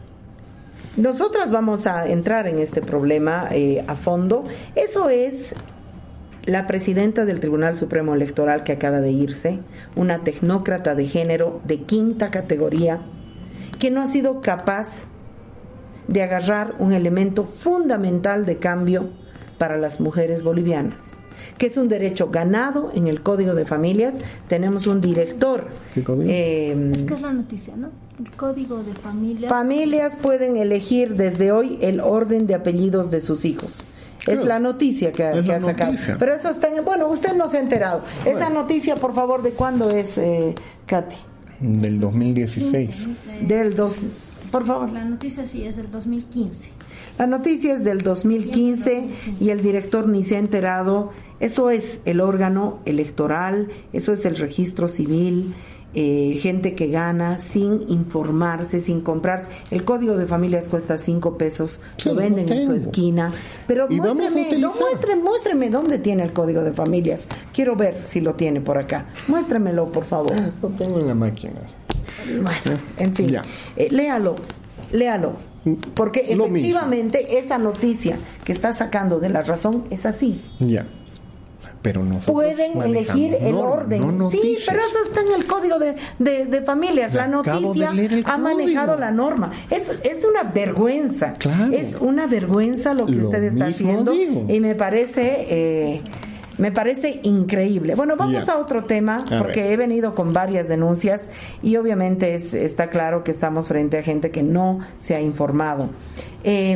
nosotras vamos a entrar en este problema eh, a fondo. Eso es la presidenta del Tribunal Supremo Electoral que acaba de irse, una tecnócrata de género de quinta categoría, que no ha sido capaz de agarrar un elemento fundamental de cambio para las mujeres bolivianas, que es un derecho ganado en el Código de Familias. Tenemos un director. ¿Qué código? Eh, es que es la noticia, ¿no? El Código de Familias. Familias pueden elegir desde hoy el orden de apellidos de sus hijos. Es claro. La noticia que, que la ha sacado. Noticia. Pero eso está en... Bueno, usted no se ha enterado. Bueno. Esa noticia, por favor, ¿de cuándo es, eh, Katy? Del dos mil dieciséis. Del dos... Por favor. La noticia sí es del dos mil quince. La noticia es del dos mil quince y el director ni se ha enterado. Eso es el órgano electoral, eso es el registro civil, eh, gente que gana sin informarse, sin comprarse. El Código de Familias cuesta cinco pesos, sí, lo venden en su esquina. Pero muéstreme, no, muéstreme, muéstreme dónde tiene el Código de Familias. Quiero ver si lo tiene por acá. Muéstremelo, por favor. Lo tengo en la máquina. Bueno, en fin, eh, léalo, léalo. Porque efectivamente esa noticia que está sacando de La Razón es así. Ya. Pero nosotros pueden elegir el norma, orden. No sí, pero eso está en el Código de, de, de Familias. La noticia ha manejado la norma. Es, es una vergüenza. Claro. Es una vergüenza lo que lo usted está haciendo. Digo. Y me parece... Eh, Me parece increíble. Bueno, vamos yeah. a otro tema, porque he venido con varias denuncias y obviamente es, está claro que estamos frente a gente que no se ha informado. Eh,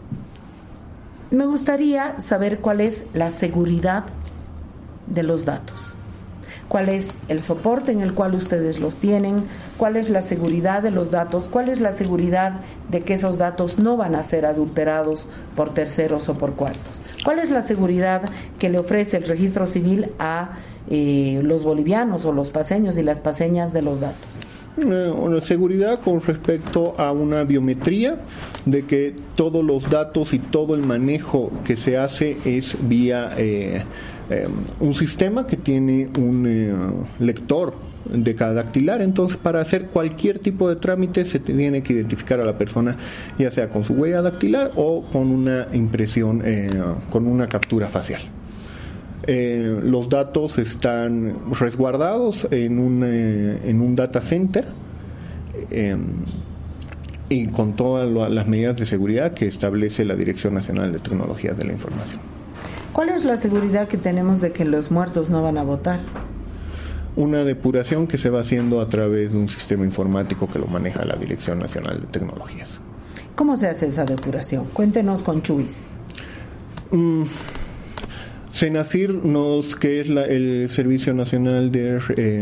me gustaría saber cuál es la seguridad de los datos. ¿Cuál es el soporte en el cual ustedes los tienen? ¿Cuál es la seguridad de los datos? ¿Cuál es la seguridad de que esos datos no van a ser adulterados por terceros o por cuartos? ¿Cuál es la seguridad que le ofrece el registro civil a eh, los bolivianos o los paseños y las paseñas de los datos? Eh, una seguridad con respecto a una biometría, de que todos los datos y todo el manejo que se hace es vía... Eh, eh, un sistema que tiene un eh, lector de cada dactilar. Entonces, para hacer cualquier tipo de trámite se tiene que identificar a la persona, ya sea con su huella dactilar o con una impresión, eh, con una captura facial. Eh, los datos están resguardados en un, eh, en un data center eh, y con todas las medidas de seguridad que establece la Dirección Nacional de Tecnologías de la Información. ¿Cuál es la seguridad que tenemos de que los muertos no van a votar? Una depuración que se va haciendo a través de un sistema informático que lo maneja la Dirección Nacional de Tecnologías. ¿Cómo se hace esa depuración? Cuéntenos con Chuis. Mm, Senacir, nos, que es la, el Servicio Nacional de, eh,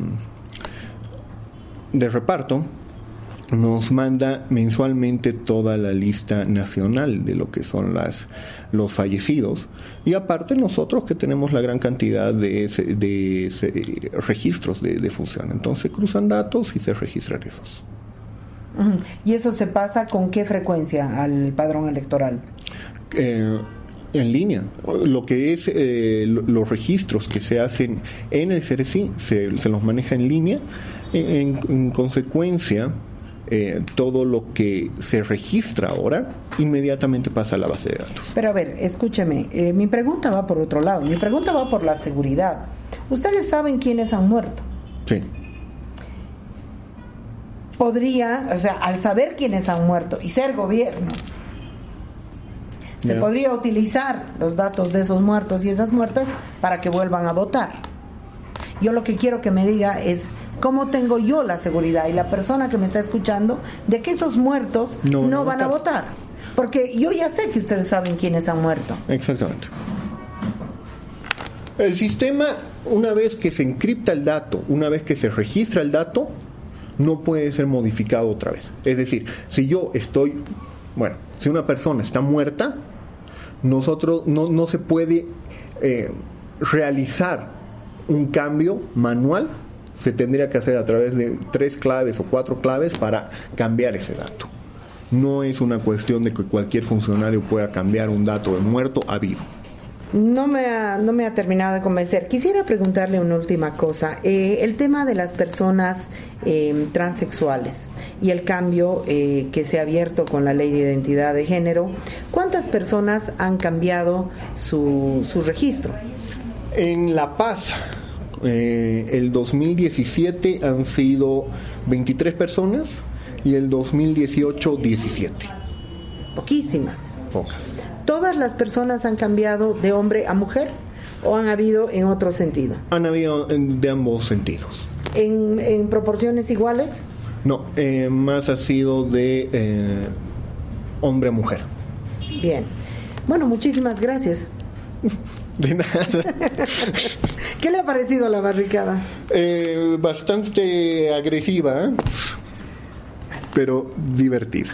de Reparto, nos manda mensualmente toda la lista nacional de lo que son las los fallecidos, y aparte nosotros que tenemos la gran cantidad de, de, de, de registros de, de función, entonces cruzan datos y se registran esos. Uh-huh. ¿Y eso se pasa con qué frecuencia al padrón electoral? Eh, en línea. Lo que es eh, los registros que se hacen en el CERECI se, se los maneja en línea. En, en consecuencia, Eh, todo lo que se registra ahora inmediatamente pasa a la base de datos. Pero a ver, escúcheme, eh, mi pregunta va por otro lado. Mi pregunta va por la seguridad. ¿Ustedes saben quiénes han muerto? Sí. Podría, o sea, al saber quiénes han muerto y ser gobierno, se Ya. podría utilizar los datos de esos muertos y esas muertas para que vuelvan a votar. Yo lo que quiero que me diga es ¿cómo tengo yo la seguridad y la persona que me está escuchando de que esos muertos no, no van a votar? Porque yo ya sé que ustedes saben quiénes han muerto. Exactamente. El sistema, una vez que se encripta el dato, una vez que se registra el dato, no puede ser modificado otra vez. Es decir, si yo estoy, bueno, si una persona está muerta, nosotros no, no se puede eh, realizar un cambio manual. Se tendría que hacer a través de tres claves o cuatro claves para cambiar ese dato. No es una cuestión de que cualquier funcionario pueda cambiar un dato de muerto a vivo. No me ha, no me ha terminado de convencer. Quisiera preguntarle una última cosa. Eh, el tema de las personas eh, transexuales y el cambio eh, que se ha abierto con la ley de identidad de género. ¿Cuántas personas han cambiado su, su registro? En La Paz, eh, el dos mil diecisiete han sido veintitrés personas y el dos mil dieciocho diecisiete. Poquísimas. Pocas. ¿Todas las personas han cambiado de hombre a mujer o han habido en otro sentido? Han habido en, de ambos sentidos. ¿En, en proporciones iguales? No, eh, más ha sido de eh, hombre a mujer. Bien. Bueno, muchísimas gracias. De nada. ¿Qué le ha parecido la barricada? Eh, bastante agresiva, ¿eh? Pero divertida.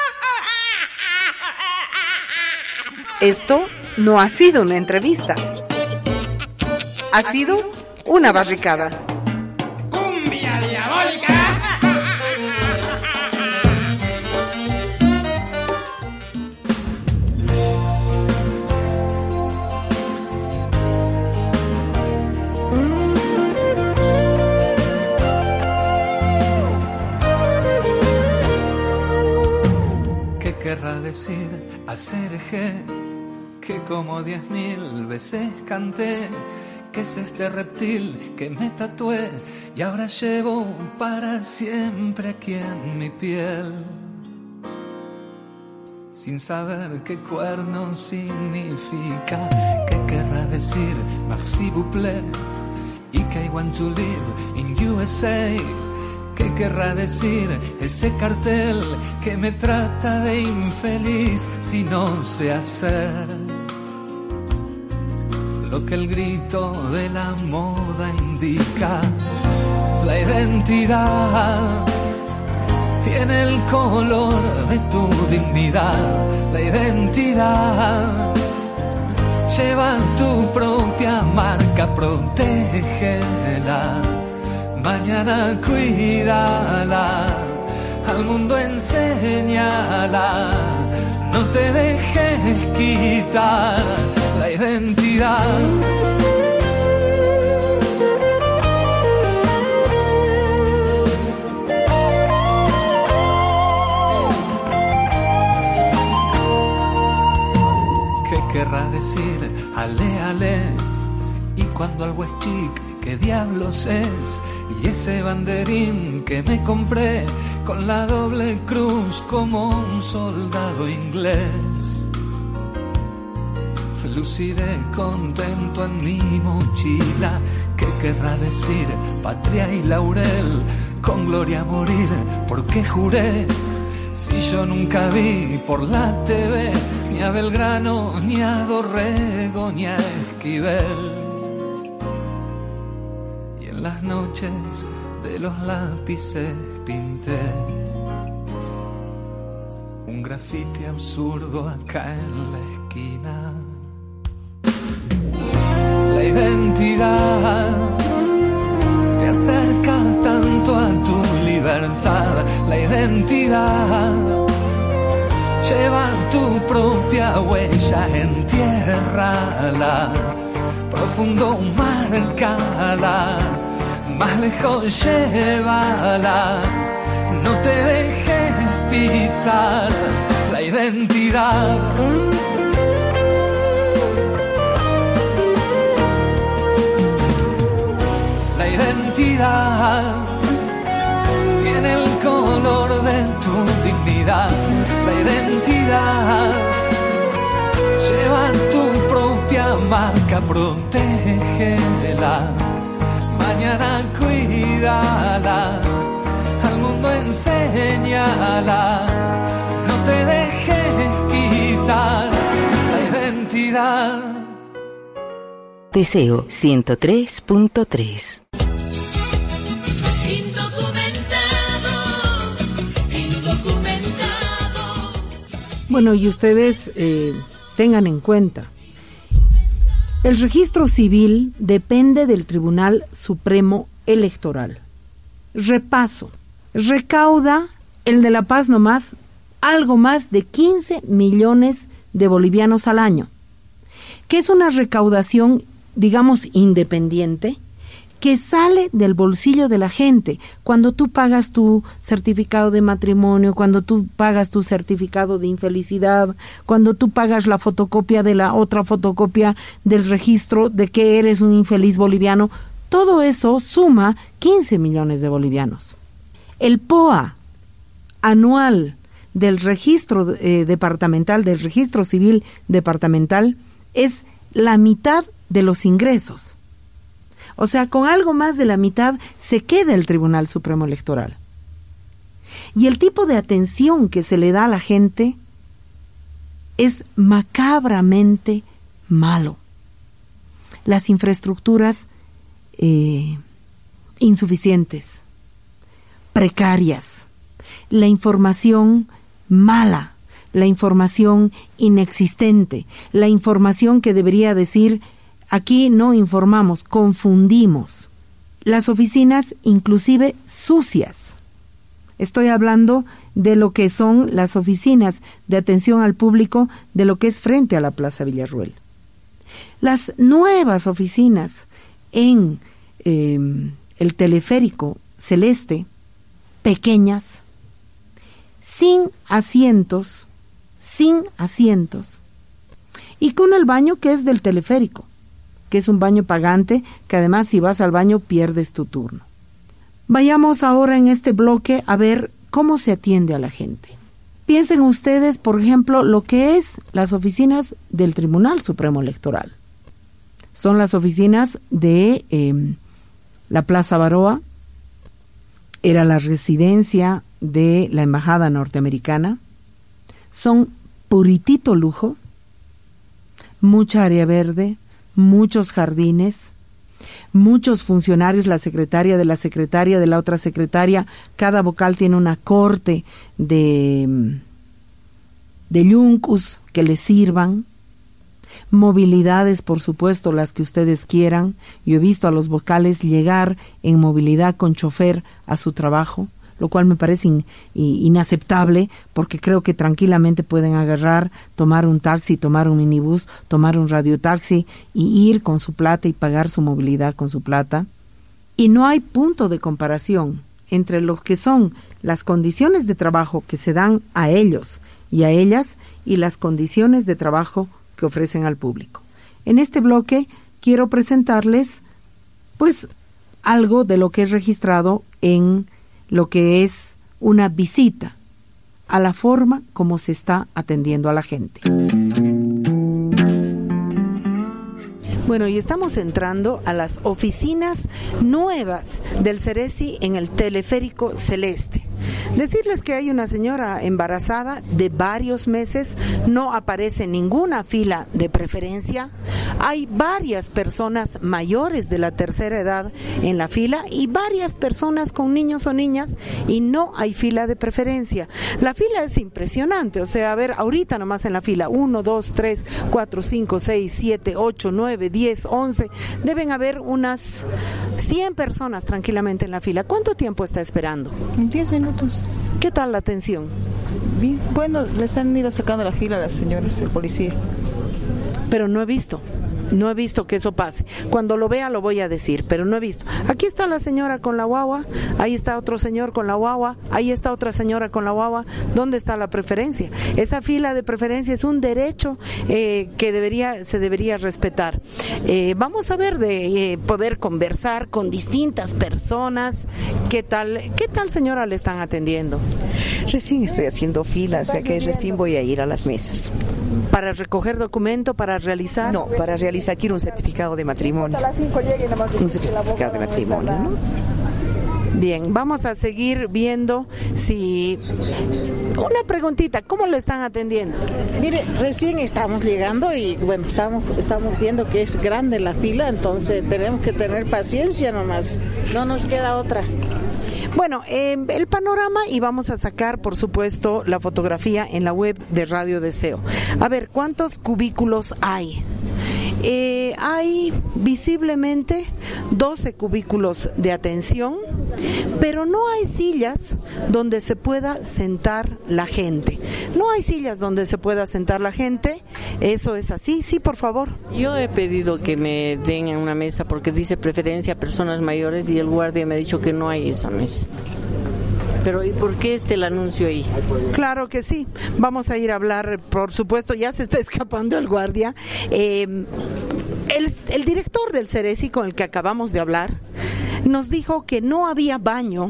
Esto no ha sido una entrevista. Ha sido una barricada. ¡Cumbia diabólica! ¿Qué querrá decir hacer eje? Que como diez mil veces canté, que es este reptil que me tatué y ahora llevo para siempre aquí en mi piel, sin saber qué cuerno significa. ¿Qué querrá decir merci vous plaît y que I want to live in U S A? ¿Qué querrá decir ese cartel que me trata de infeliz si no sé hacer lo que el grito de la moda indica? La identidad tiene el color de tu dignidad. La identidad lleva tu propia marca, protégela. Mañana cuídala, al mundo enséñala, no te dejes quitar la identidad. ¿Qué querrá decir ale ale? Y cuando algo es chic, ¿qué diablos es? Y ese banderín que me compré con la doble cruz como un soldado inglés. Luciré contento en mi mochila. ¿Qué querrá decir patria y laurel? Con gloria morir, porque juré. Si yo nunca vi por la T V ni a Belgrano, ni a Dorrego, ni a Esquivel. Y en las noches de los lápices pinté un grafiti absurdo acá en la esquina. La identidad te acerca tanto a tu libertad. La identidad lleva tu propia huella, entiérrala, profundo márcala, más lejos llévala, no te dejes pisar la identidad. La identidad tiene el color de tu dignidad. La identidad lleva tu propia marca, protégela, mañana cuídala, al mundo enséñala, no te dejes quitar la identidad. Deseo ciento tres punto tres. Bueno, y ustedes eh, tengan en cuenta, el registro civil depende del Tribunal Supremo Electoral. Repaso, recauda el de La Paz nomás algo más de quince millones de bolivianos al año, que es una recaudación, digamos, independiente, que sale del bolsillo de la gente. Cuando tú pagas tu certificado de matrimonio, cuando tú pagas tu certificado de infelicidad, cuando tú pagas la fotocopia de la otra fotocopia del registro de que eres un infeliz boliviano, todo eso suma quince millones de bolivianos. El P O A anual del registro eh, departamental, del registro civil departamental, es la mitad de los ingresos. O sea, con algo más de la mitad se queda el Tribunal Supremo Electoral. Y el tipo de atención que se le da a la gente es macabramente malo. Las infraestructuras eh, insuficientes, precarias, la información mala, la información inexistente, la información que debería decir: aquí no informamos, confundimos. Las oficinas inclusive sucias. Estoy hablando de lo que son las oficinas de atención al público de lo que es frente a la Plaza Villarruel. Las nuevas oficinas en eh, el teleférico celeste, pequeñas, sin asientos, sin asientos, y con el baño que es del teleférico, que es un baño pagante, que además si vas al baño pierdes tu turno. Vayamos ahora en este bloque a ver cómo se atiende a la gente. Piensen ustedes, por ejemplo, lo que es las oficinas del Tribunal Supremo Electoral. Son las oficinas de eh, la Plaza Baroa, era la residencia de la Embajada Norteamericana. Son puritito lujo, mucha área verde, muchos jardines, muchos funcionarios, la secretaria de la secretaria de la otra secretaria, cada vocal tiene una corte de, de yuncus que les sirvan, movilidades, por supuesto, las que ustedes quieran. Yo he visto a los vocales llegar en movilidad con chofer a su trabajo, lo cual me parece in, inaceptable, porque creo que tranquilamente pueden agarrar, tomar un taxi, tomar un minibús, tomar un radiotaxi y ir con su plata y pagar su movilidad con su plata. Y no hay punto de comparación entre lo que son las condiciones de trabajo que se dan a ellos y a ellas y las condiciones de trabajo que ofrecen al público. En este bloque quiero presentarles pues algo de lo que es registrado en lo que es una visita a la forma como se está atendiendo a la gente. Bueno, y estamos entrando a las oficinas nuevas del Ceresi en el Teleférico Celeste. Decirles que hay una señora embarazada de varios meses, no aparece ninguna fila de preferencia, hay varias personas mayores de la tercera edad en la fila y varias personas con niños o niñas y no hay fila de preferencia. La fila es impresionante, o sea, a ver, ahorita nomás en la fila, uno, dos, tres, cuatro, cinco, seis, siete, ocho, nueve, diez, once, deben haber unas cien personas tranquilamente en la fila. ¿Cuánto tiempo está esperando? diez minutos. ¿Qué tal la atención? Bien, bueno, les han ido sacando la fila a las señoras, el policía. Pero no he visto, no he visto que eso pase. Cuando lo vea lo voy a decir, pero no he visto. Aquí está la señora con la guagua, ahí está otro señor con la guagua, ahí está otra señora con la guagua. ¿Dónde está la preferencia? Esa fila de preferencia es un derecho eh, que debería se debería respetar. Eh, vamos a ver de eh, poder conversar con distintas personas. ¿Qué tal, qué tal señora le están atendiendo? Recién estoy haciendo fila, o sea que recién voy a ir a las mesas. ¿Para recoger documento, para realizar? No, para realizar aquí un certificado de matrimonio. Un certificado de matrimonio, ¿no? Bien, vamos a seguir viendo si... Una preguntita, ¿cómo le están atendiendo? Mire, recién estamos llegando y bueno, estamos estamos viendo que es grande la fila, entonces tenemos que tener paciencia nomás, no nos queda otra. Bueno, eh, el panorama, y vamos a sacar, por supuesto, la fotografía en la web de Radio Deseo. A ver, ¿cuántos cubículos hay? Eh, hay visiblemente doce cubículos de atención, pero no hay sillas donde se pueda sentar la gente. No hay sillas donde se pueda sentar la gente. Eso es así. Sí, por favor. Yo he pedido que me den en una mesa porque dice preferencia a personas mayores y el guardia me ha dicho que no hay esa mesa. Pero ¿y por qué este el anuncio ahí? Claro que sí. Vamos a ir a hablar, por supuesto, ya se está escapando el guardia. Eh, el, el director del Ceresi con el que acabamos de hablar nos dijo que no había baño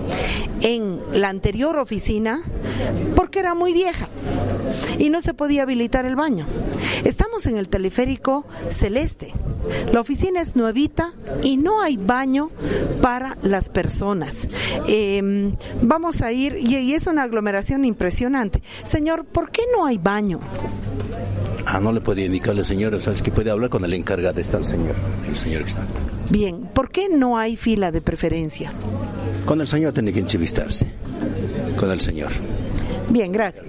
en la anterior oficina porque era muy vieja y no se podía habilitar el baño. Estamos en el Teleférico Celeste. La oficina es nuevita y no hay baño para las personas. Eh, vamos a ir, y, y es una aglomeración impresionante. Señor, ¿por qué no hay baño? Ah, no le podía indicarle, señora, sabes que puede hablar con el encargado, está el señor, el señor que está. Bien, ¿por qué no hay fila de preferencia? Con el señor tiene que entrevistarse, con el señor. Bien, gracias.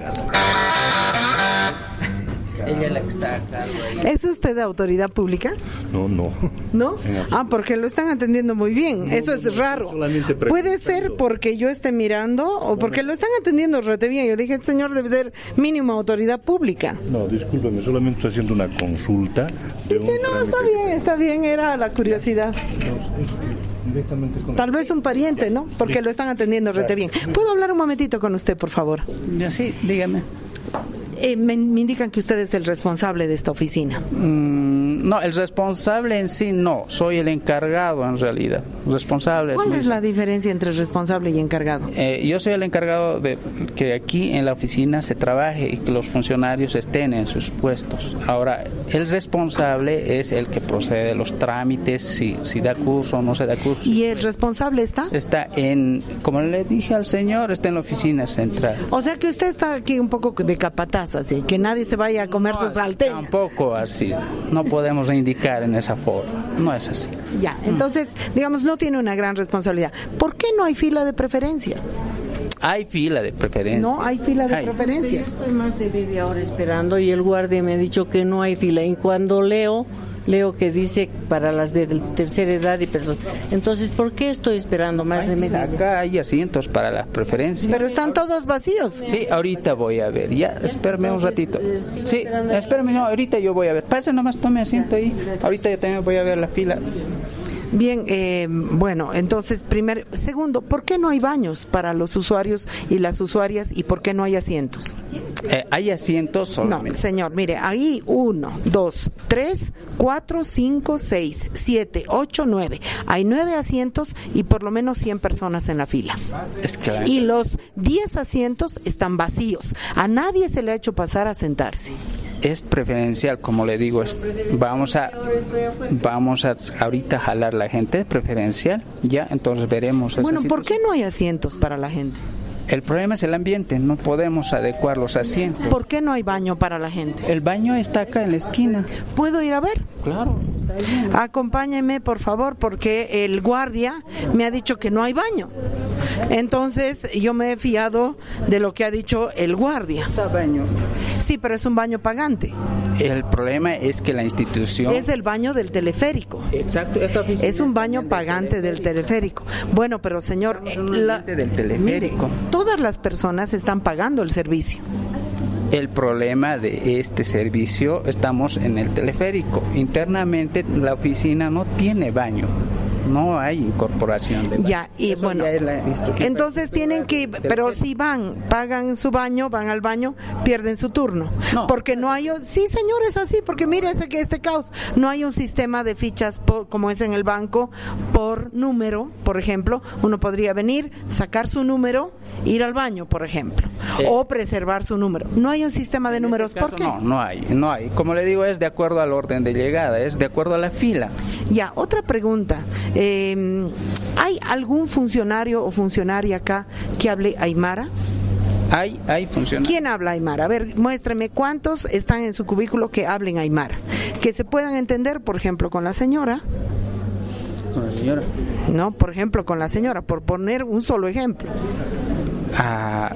Ella es la que está a cargo ahí. ¿Es usted de autoridad pública? No, no. ¿No? Ah, porque lo están atendiendo muy bien. No, Eso es no, raro. Puede ser porque yo esté mirando o porque lo están atendiendo rete bien. Yo dije, este señor debe ser mínimo autoridad pública. No, discúlpeme, solamente estoy haciendo una consulta. Sí, sí, no, está bien, está bien, era la curiosidad. Directamente con Tal vez un pariente, ¿no? Porque sí, lo están atendiendo rete bien. ¿Puedo hablar un momentito con usted, por favor? Sí, dígame. Eh, me, me indican que usted es el responsable de esta oficina. Mm, no, el responsable en sí no, soy el encargado en realidad. Responsable. ¿Cuál es, es la diferencia entre responsable y encargado? Eh, yo soy el encargado de que aquí en la oficina se trabaje y que los funcionarios estén en sus puestos. Ahora, el responsable es el que procede los trámites, si, si da curso o no se da curso. ¿Y el responsable está? Está en, como le dije al señor, está en la oficina central. O sea que usted está aquí un poco de capataz, así, que nadie se vaya a comer no, sus salteñas. Tampoco así, no podemos indicar en esa forma, no es así. Ya, entonces, mm. digamos, no tiene una gran responsabilidad. ¿Por qué no hay fila de preferencia? Hay fila de preferencia. No hay fila de hay. preferencia. Yo estoy más de media hora esperando y el guardia me ha dicho que no hay fila. Y cuando leo, leo que dice para las de tercera edad y personas. Entonces, ¿por qué estoy esperando más de media hora? Acá hay asientos para las preferencias. Pero están todos vacíos. Sí, ahorita voy a ver. Ya, espérame un ratito. Sí, espérame, no, ahorita yo voy a ver. Pase nomás, tome asiento ahí. Ahorita yo también voy a ver la fila. Bien, eh, bueno, entonces, primer, segundo, ¿por qué no hay baños para los usuarios y las usuarias y por qué no hay asientos? Eh, hay asientos solamente. No, señor, mire, ahí uno, dos, tres, cuatro, cinco, seis, siete, ocho, nueve. Hay nueve asientos y por lo menos cien personas en la fila. Es que... Y los diez asientos están vacíos. A nadie se le ha hecho pasar a sentarse. Es preferencial, como le digo, es, vamos a vamos a ahorita jalar la gente, es preferencial, ya, entonces veremos. Bueno, ¿por qué no hay asientos para la gente? El problema es el ambiente, no podemos adecuar los asientos. ¿Por qué no hay baño para la gente? El baño está acá en la esquina. ¿Puedo ir a ver? Claro. Acompáñeme, por favor, porque el guardia me ha dicho que no hay baño. Entonces, yo me he fiado de lo que ha dicho el guardia. Está baño. Sí, pero es un baño pagante. El problema es que la institución... Es el baño del teleférico. Exacto. Esta es un baño pagante del teleférico. Bueno, pero señor... La... del teleférico. Mire, todas las personas están pagando el servicio. El problema de este servicio, estamos en el teleférico. Internamente la oficina no tiene baño. No hay incorporación de baño. Ya, y Eso bueno, ya entonces tienen que, pero si van, pagan su baño, van al baño, pierden su turno. No. Porque no hay, sí señor, es así, porque mire ese, este caos, no hay un sistema de fichas por, como es en el banco, por número, por ejemplo, uno podría venir, sacar su número, ir al baño, por ejemplo, eh. o preservar su número. No hay un sistema de números, caso, ¿por qué? No, no hay, no hay. Como le digo, es de acuerdo al orden de llegada, es de acuerdo a la fila. Ya, otra pregunta. Eh, ¿Hay algún funcionario o funcionaria acá que hable aymara? Hay, hay funcionarios. ¿Quién habla aymara? A ver, muéstreme cuántos están en su cubículo que hablen aymara. Que se puedan entender, por ejemplo, con la señora. ¿Con la señora? No, por ejemplo, con la señora, por poner un solo ejemplo. Ah...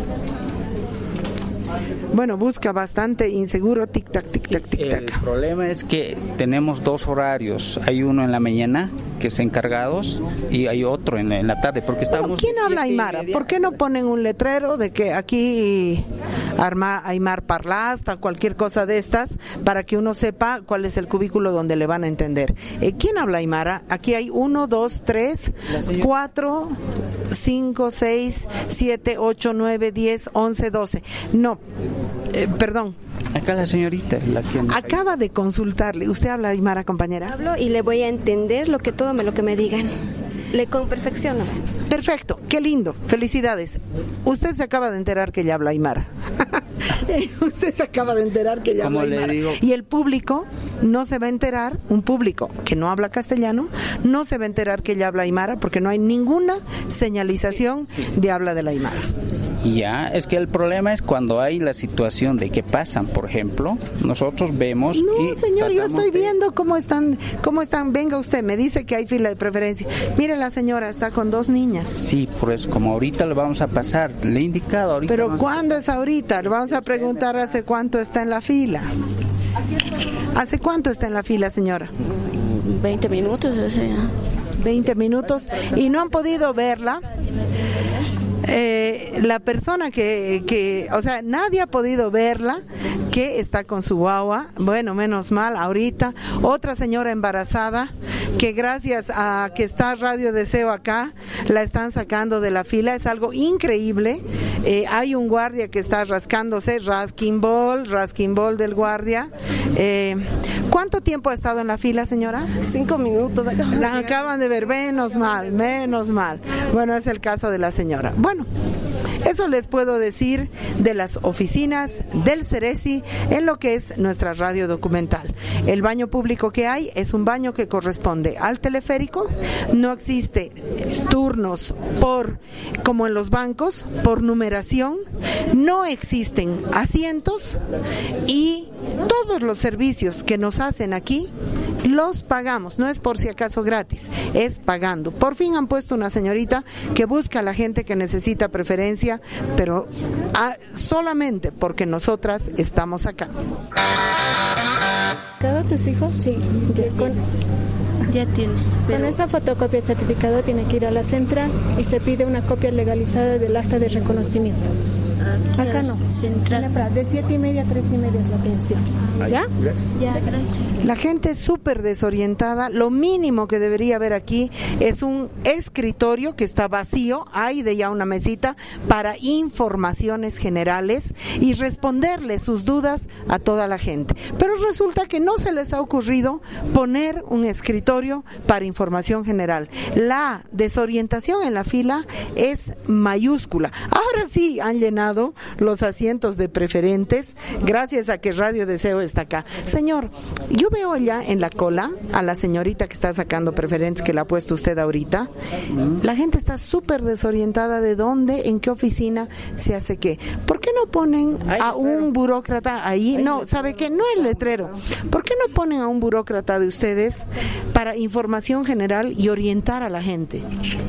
Bueno, busca bastante inseguro, tic-tac, tic-tac, tic-tac. El problema es que tenemos dos horarios. Hay uno en la mañana, que es encargados, y hay otro en la, en la tarde, porque estamos... Bueno, ¿quién habla aymara? ¿Por qué no ponen un letrero de que aquí arma aymar parlasta, cualquier cosa de estas, para que uno sepa cuál es el cubículo donde le van a entender? Eh, ¿Quién habla aymara? Aquí hay uno, dos, tres, cuatro, cinco, seis, siete, ocho, nueve, diez, once, doce. No, eh, perdón. Acá la señorita, la que acaba de consultarle. ¿Usted habla aymara, compañera? Hablo y le voy a entender lo que todo me lo que me digan. Le con perfección. Perfecto, qué lindo, felicidades. Usted se acaba de enterar que ella habla aymara. Usted se acaba de enterar que ella habla aymara. Digo... Y el público no se va a enterar, un público que no habla castellano, no se va a enterar que ella habla aymara porque no hay ninguna señalización sí, sí. de habla de la aymara. Ya, es que el problema es cuando hay la situación de que pasan, por ejemplo, nosotros vemos... No, y señor, yo estoy de... viendo cómo están, cómo están, venga usted, me dice que hay fila de preferencia. Mire, la señora está con dos niñas. Sí, pues como ahorita le vamos a pasar, le he indicado ahorita... Pero vamos... ¿cuándo es ahorita? Le vamos a preguntar hace cuánto está en la fila. ¿Hace cuánto está en la fila, señora? veinte minutos, o sea. veinte minutos, y no han podido verla. Eh, la persona que, que, o sea, nadie ha podido verla, que está con su guagua, bueno, menos mal, ahorita, otra señora embarazada, que gracias a que está Radio Deseo acá, la están sacando de la fila, es algo increíble. Eh, hay un guardia que está rascándose, rasking ball, rasking ball del guardia. Eh, ¿Cuánto tiempo ha estado en la fila, señora? Cinco minutos. La acaban de ver, menos mal, menos mal. Bueno, es el caso de la señora. Bueno, eso les puedo decir de las oficinas del Ceresi en lo que es nuestra radio documental. El baño público que hay es un baño que corresponde al teleférico. No existe turnos por, como en los bancos, por numeración. No existen asientos y todos los servicios que nos hacen aquí los pagamos, no es por si acaso gratis, es pagando. Por fin han puesto una señorita que busca a la gente que necesita preferencia, pero ah, solamente porque nosotras estamos acá. ¿Cada tus hijos? Sí, ya, con, ya tiene. Pero... Con esa fotocopia del certificado tiene que ir a la central y se pide una copia legalizada del acta de reconocimiento. Acá no. Central. De siete y media a tres y media es la atención. ¿Ya? Gracias. Ya, gracias. La gente es súper desorientada. Lo mínimo que debería haber aquí es un escritorio que está vacío. Hay de ya una mesita para informaciones generales y responderle sus dudas a toda la gente. Pero resulta que no se les ha ocurrido poner un escritorio para información general. La desorientación en la fila es mayúscula. Ahora sí han llenado los asientos de preferentes gracias a que Radio Deseo está acá. Señor, yo veo allá en la cola a la señorita que está sacando preferentes, que la ha puesto usted ahorita. La gente está súper desorientada de dónde, en qué oficina se hace qué. ¿Por qué no ponen a un burócrata ahí? No, ¿sabe qué? No el letrero. ¿Por qué no ponen a un burócrata de ustedes para información general y orientar a la gente?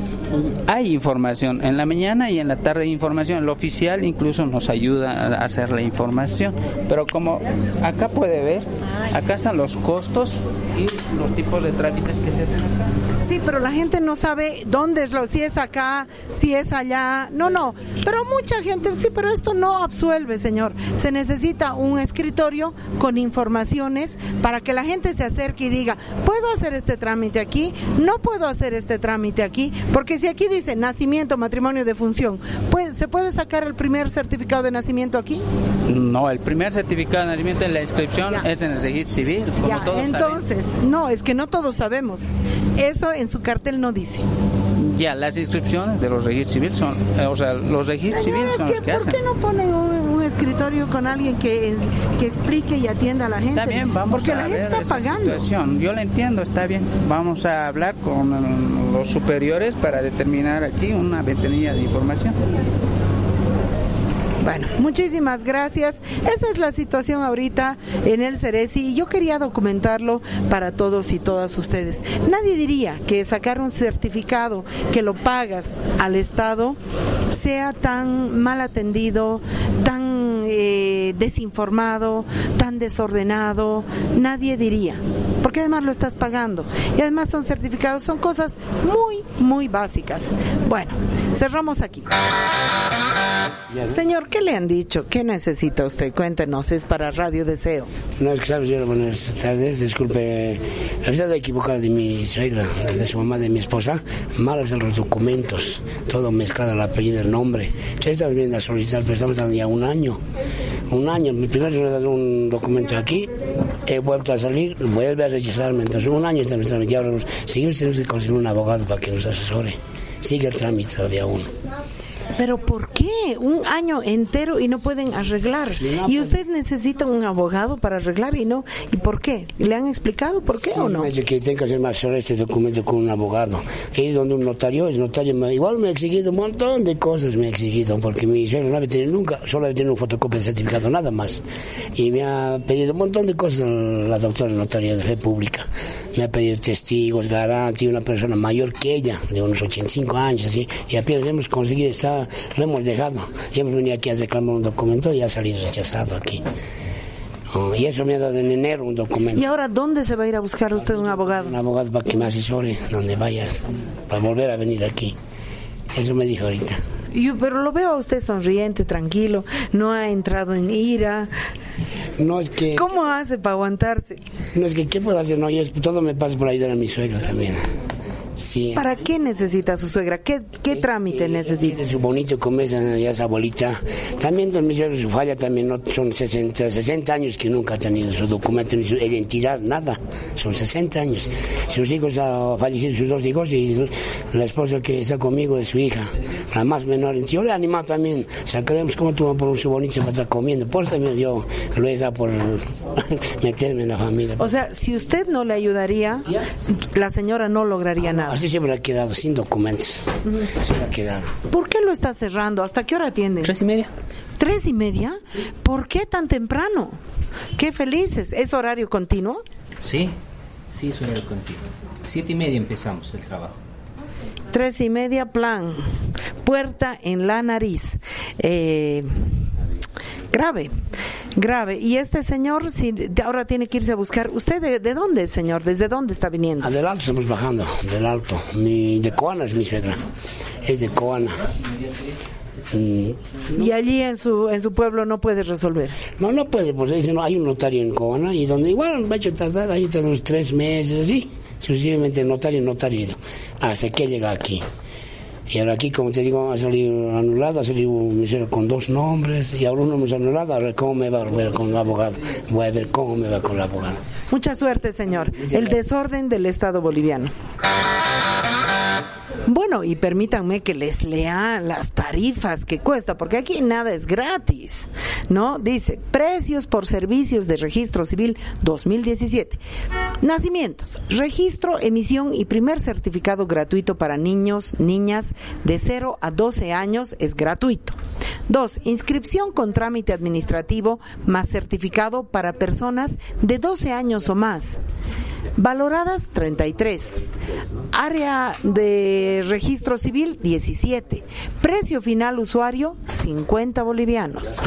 Hay información, en la mañana y en la tarde hay información. El oficial incluso nos ayuda a hacer la información, pero como acá puede ver, acá están los costos y los tipos de trámites que se hacen acá. Sí, pero la gente no sabe dónde es lo, si es acá, si es allá. No, no, pero mucha gente, sí, pero esto no absuelve, señor. Se necesita un escritorio con informaciones para que la gente se acerque y diga, ¿puedo hacer este trámite aquí? No puedo hacer este trámite aquí, porque si aquí dice nacimiento, matrimonio, defunción, pues, ¿se puede sacar el primer certificado de nacimiento aquí? No, el primer certificado de nacimiento en la inscripción ya. Es en el registro civil, como ya, todos entonces, saben. No, es que no todos sabemos. Eso en su cartel no dice. Ya, las inscripciones de los registros civiles son, eh, o sea, los registros civiles son que, los que ¿por hacen. qué no ponen un, un escritorio con alguien que, que explique y atienda a la gente? Está bien, vamos Porque a la gente ver está esa pagando. situación. Yo lo entiendo, está bien. Vamos a hablar con los superiores para determinar aquí una ventanilla de información. Bueno, muchísimas gracias. Esa es la situación ahorita en el Ceresi y yo quería documentarlo para todos y todas ustedes. Nadie diría que sacar un certificado que lo pagas al Estado sea tan mal atendido, tan eh, desinformado, tan desordenado. Nadie diría, porque además lo estás pagando y además son certificados, son cosas muy, muy básicas. Bueno, cerramos aquí. Señor, ¿qué le han dicho? ¿Qué necesita usted? Cuéntenos, es para Radio Deseo. No, es que sabes, señora, buenas tardes, disculpe, la verdad equivocada de mi suegra, de su mamá, de mi esposa, mal están los documentos, todo mezclado, el apellido, el nombre. Ya estamos viendo a solicitar, pero estamos dando ya un año, un año, mi primer se me ha dado un documento aquí, he vuelto a salir, vuelve a rechazarme, entonces un año estamos tramitando, ahora seguimos tenemos que conseguir un abogado para que nos asesore, sigue el trámite todavía uno. ¿Pero por qué? Un año entero y no pueden arreglar. Sí, no, y usted necesita un abogado para arreglar y no. ¿Y por qué? ¿Le han explicado por qué sí, o no? Me dice que tengo que hacer más sobre este documento con un abogado. He ido donde un notario, el notario me, igual me ha exigido un montón de cosas, me ha exigido, porque mi suegro no había tenido nunca, solo había tenido una fotocopia de certificado, nada más. Y me ha pedido un montón de cosas la doctora notaria de fe pública. Me ha pedido testigos, garantía, una persona mayor que ella, de unos ochenta y cinco años, así, y apenas hemos conseguido, está, lo hemos dejado. Y hemos venido aquí a reclamar un documento y ha salido rechazado aquí. Oh, y eso me ha dado en enero un documento. ¿Y ahora dónde se va a ir a buscar usted un abogado? Un abogado para que me asesore, donde vayas, para volver a venir aquí. Eso me dijo ahorita. Yo, pero lo veo a usted sonriente, tranquilo, no ha entrado en ira. No es que... ¿Cómo hace para aguantarse? No es que, ¿qué puedo hacer? No, yo todo me pasa por ayudar a mi suegra también. Sí. ¿Para qué necesita su suegra? ¿Qué, qué trámite necesita? Tiene su bonito como esa, ya esa abuelita. También don mi suegro, su falla también, no, son sesenta, sesenta años que nunca ha tenido su documento ni su identidad, nada. Son sesenta años. Sus hijos han fallecido, sus dos hijos, y la esposa que está conmigo es su hija, la más menor. Yo le he animado también, sacaremos como tú por su bonito para estar comiendo. Por eso también yo lo he dado por meterme en la familia. O sea, si usted no le ayudaría, la señora no lograría nada. Así siempre ha quedado sin documentos. Uh-huh. Se ha quedado. ¿Por qué lo está cerrando? ¿Hasta qué hora atienden? Tres y media. ¿Tres y media? ¿Por qué tan temprano? Qué felices. ¿Es horario continuo? Sí, sí es horario continuo. Siete y media empezamos el trabajo. Tres y media, plan. Puerta en la nariz. Eh, grave. Grave. Y este señor, si ahora tiene que irse a buscar, ¿usted de, de dónde es, señor? ¿Desde dónde está viniendo? Ah, del alto estamos bajando, del alto. Mi, de Coana es mi suegra, es de Coana. Mm, no. Y allí en su en su pueblo no puede resolver. No, no puede, pues dice, no, hay un notario en Coana y donde igual va a hecho tardar, ahí está unos tres meses, así, sucesivamente notario, notario, hasta que llega aquí. Y ahora aquí, como te digo, ha salido anulado, ha salido un miserio con dos nombres, y ahora uno hemos anulado, a ver cómo me va a ver con el abogado. Voy a ver cómo me va con el abogado. Mucha suerte, señor. El desorden del Estado boliviano. Bueno, y permítanme que les lea las tarifas que cuesta, porque aquí nada es gratis, ¿no? Dice, precios por servicios de registro civil dos mil diecisiete. Nacimientos, registro, emisión y primer certificado gratuito para niños, niñas de cero a doce años es gratuito. Dos, inscripción con trámite administrativo más certificado para personas de doce años o más. Valoradas treinta y tres. Área de registro civil diecisiete. Precio final usuario cincuenta bolivianos.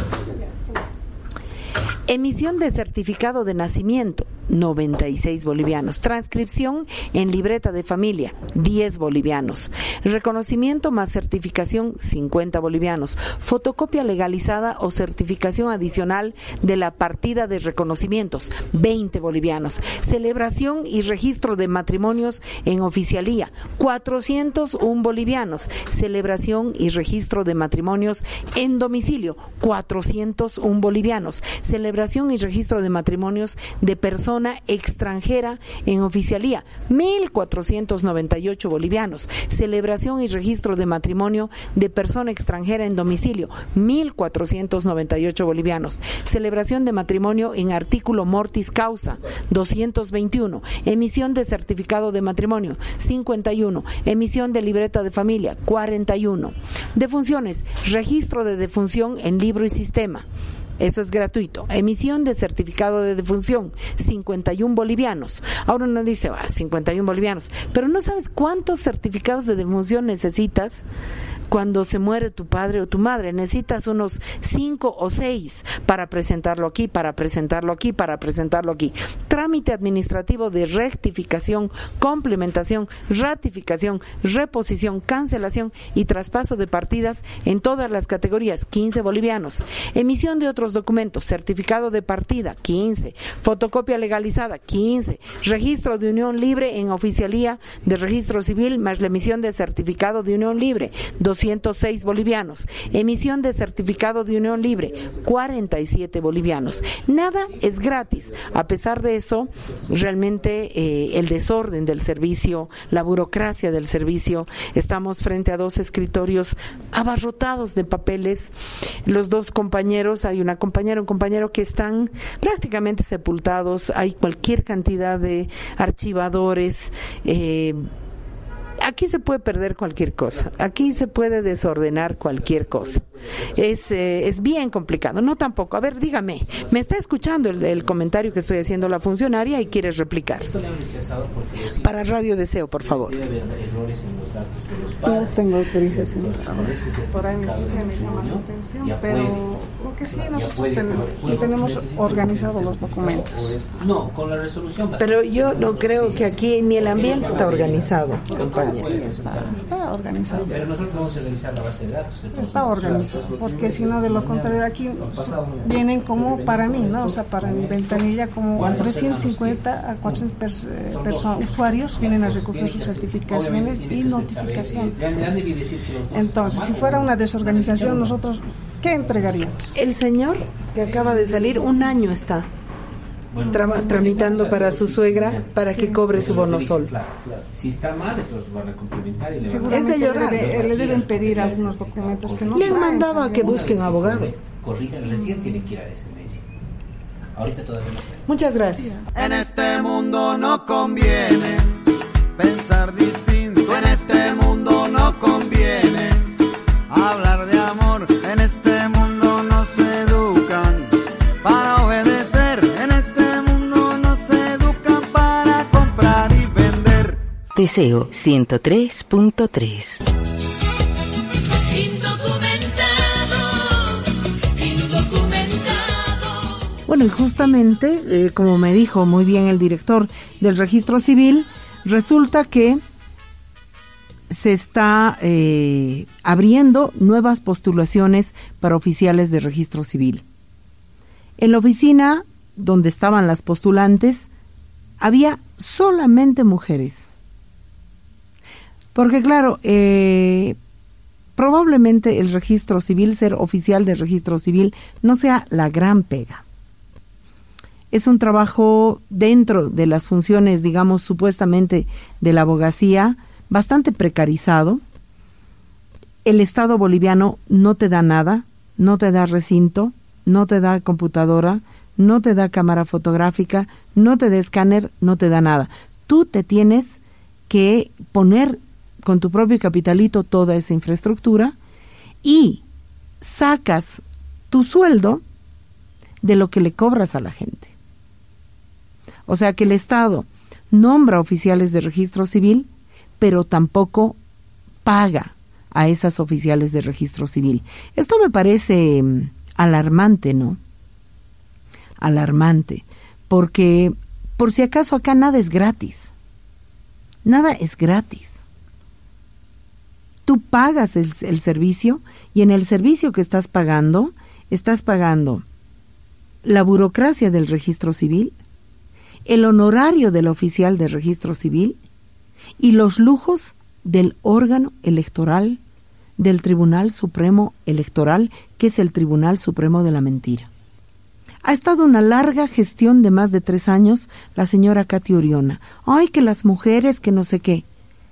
Emisión de certificado de nacimiento, noventa y seis bolivianos. Transcripción en libreta de familia, diez bolivianos. Reconocimiento más certificación, cincuenta bolivianos. Fotocopia legalizada o certificación adicional de la partida de reconocimientos, veinte bolivianos. Celebración y registro de matrimonios en oficialía, cuatrocientos uno bolivianos. Celebración y registro de matrimonios en domicilio, cuatrocientos uno bolivianos. Celebración y registro de matrimonios de persona extranjera en oficialía, mil cuatrocientos noventa y ocho bolivianos. Celebración y registro de matrimonio de persona extranjera en domicilio, mil cuatrocientos noventa y ocho bolivianos. Celebración de matrimonio en artículo mortis causa, doscientos veintiuno. Emisión de certificado de matrimonio, cincuenta y uno. Emisión de libreta de familia, cuarenta y uno. Defunciones, registro de defunción en libro y sistema. Eso es gratuito. Emisión de certificado de defunción, cincuenta y uno bolivianos. Ahora uno dice, ah, cincuenta y uno bolivianos, pero no sabes cuántos certificados de defunción necesitas cuando se muere tu padre o tu madre. Necesitas unos cinco o seis para presentarlo aquí, para presentarlo aquí, para presentarlo aquí. Trámite administrativo de rectificación, complementación, ratificación, reposición, cancelación y traspaso de partidas en todas las categorías, quince bolivianos. Emisión de otros documentos, certificado de partida, quince. Fotocopia legalizada, quince. Registro de unión libre en oficialía de registro civil más la emisión de certificado de unión libre, doscientos seis bolivianos. Emisión de certificado de unión libre, cuarenta y siete bolivianos. Nada es gratis. A pesar de eso, realmente eh, el desorden del servicio, la burocracia del servicio, estamos frente a dos escritorios abarrotados de papeles. Los dos compañeros, hay una compañera, un compañero que están prácticamente sepultados. Hay cualquier cantidad de archivadores. Eh, Aquí se puede perder cualquier cosa, aquí se puede desordenar cualquier cosa. Es eh, es bien complicado, no tampoco. A ver, dígame, me está escuchando el, el comentario que estoy haciendo la funcionaria y quiere replicar. Para Radio Deseo, por favor. No tengo autorización. Por ahí me llama la atención, pero lo que sí, nosotros tenemos, tenemos organizados los documentos. No, con la resolución. Pero yo no creo que aquí ni el ambiente está organizado, compañero. Sí, está, está organizado. Pero nosotros vamos a revisar la base de datos. Está organizado, porque si no, de lo contrario, aquí vienen como para mí, ¿no? O sea, para mi ventanilla, como trescientos cincuenta a cuatrocientos personas, usuarios vienen a recoger sus certificaciones y notificaciones. Entonces, si fuera una desorganización, nosotros, ¿qué entregaríamos? El señor que acaba de salir, un año está Tra- tramitando para su suegra para que cobre su bonosol. Claro, claro. Si está mal, entonces van a complementar y le van a... Es de llorar. Le, debe, le deben pedir algunos documentos que no le han mandado a que busquen abogado. Corrijan, recién tienen que ir a descendencia. Ahorita todavía no. Muchas gracias. En este mundo no conviene pensar distinto. En este mundo no conviene hablar de amor. En este mundo no se educan para obedecer. Deseo ciento tres punto tres. Indocumentado, indocumentado. Bueno, y justamente, eh, como me dijo muy bien el director del Registro Civil, resulta que se está eh, abriendo nuevas postulaciones para oficiales de registro civil. En la oficina donde estaban las postulantes había solamente mujeres. Porque claro, eh, probablemente el registro civil, ser oficial de registro civil, no sea la gran pega. Es un trabajo dentro de las funciones, digamos, supuestamente de la abogacía, bastante precarizado. El Estado boliviano no te da nada, no te da recinto, no te da computadora, no te da cámara fotográfica, no te da escáner, no te da nada. Tú te tienes que poner con tu propio capitalito toda esa infraestructura y sacas tu sueldo de lo que le cobras a la gente. O sea que el Estado nombra oficiales de registro civil, pero tampoco paga a esas oficiales de registro civil. Esto me parece um, alarmante, ¿no? Alarmante, porque por si acaso acá nada es gratis. Nada es gratis. Tú pagas el, el servicio y en el servicio que estás pagando, estás pagando la burocracia del registro civil, el honorario del oficial de registro civil y los lujos del órgano electoral del Tribunal Supremo Electoral, que es el Tribunal Supremo de la Mentira. Ha estado una larga gestión de más de tres años la señora Katy Oriona. Ay, que las mujeres, que no sé qué.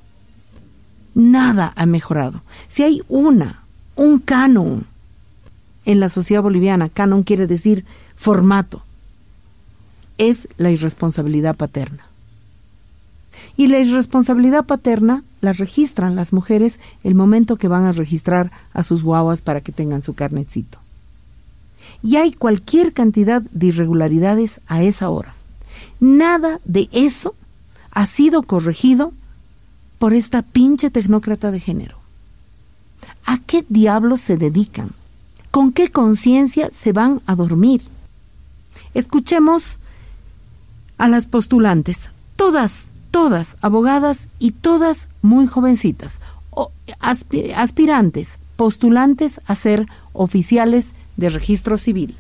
Nada ha mejorado. Si hay una, un canon en la sociedad boliviana, canon quiere decir formato, es la irresponsabilidad paterna. Y la irresponsabilidad paterna la registran las mujeres el momento que van a registrar a sus guaguas para que tengan su carnetcito. Y hay cualquier cantidad de irregularidades a esa hora. Nada de eso ha sido corregido por esta pinche tecnócrata de género. ¿A qué diablos se dedican? ¿Con qué conciencia se van a dormir? Escuchemos a las postulantes, todas, todas abogadas y todas muy jovencitas, o, asp- aspirantes, postulantes a ser oficiales de registro civil.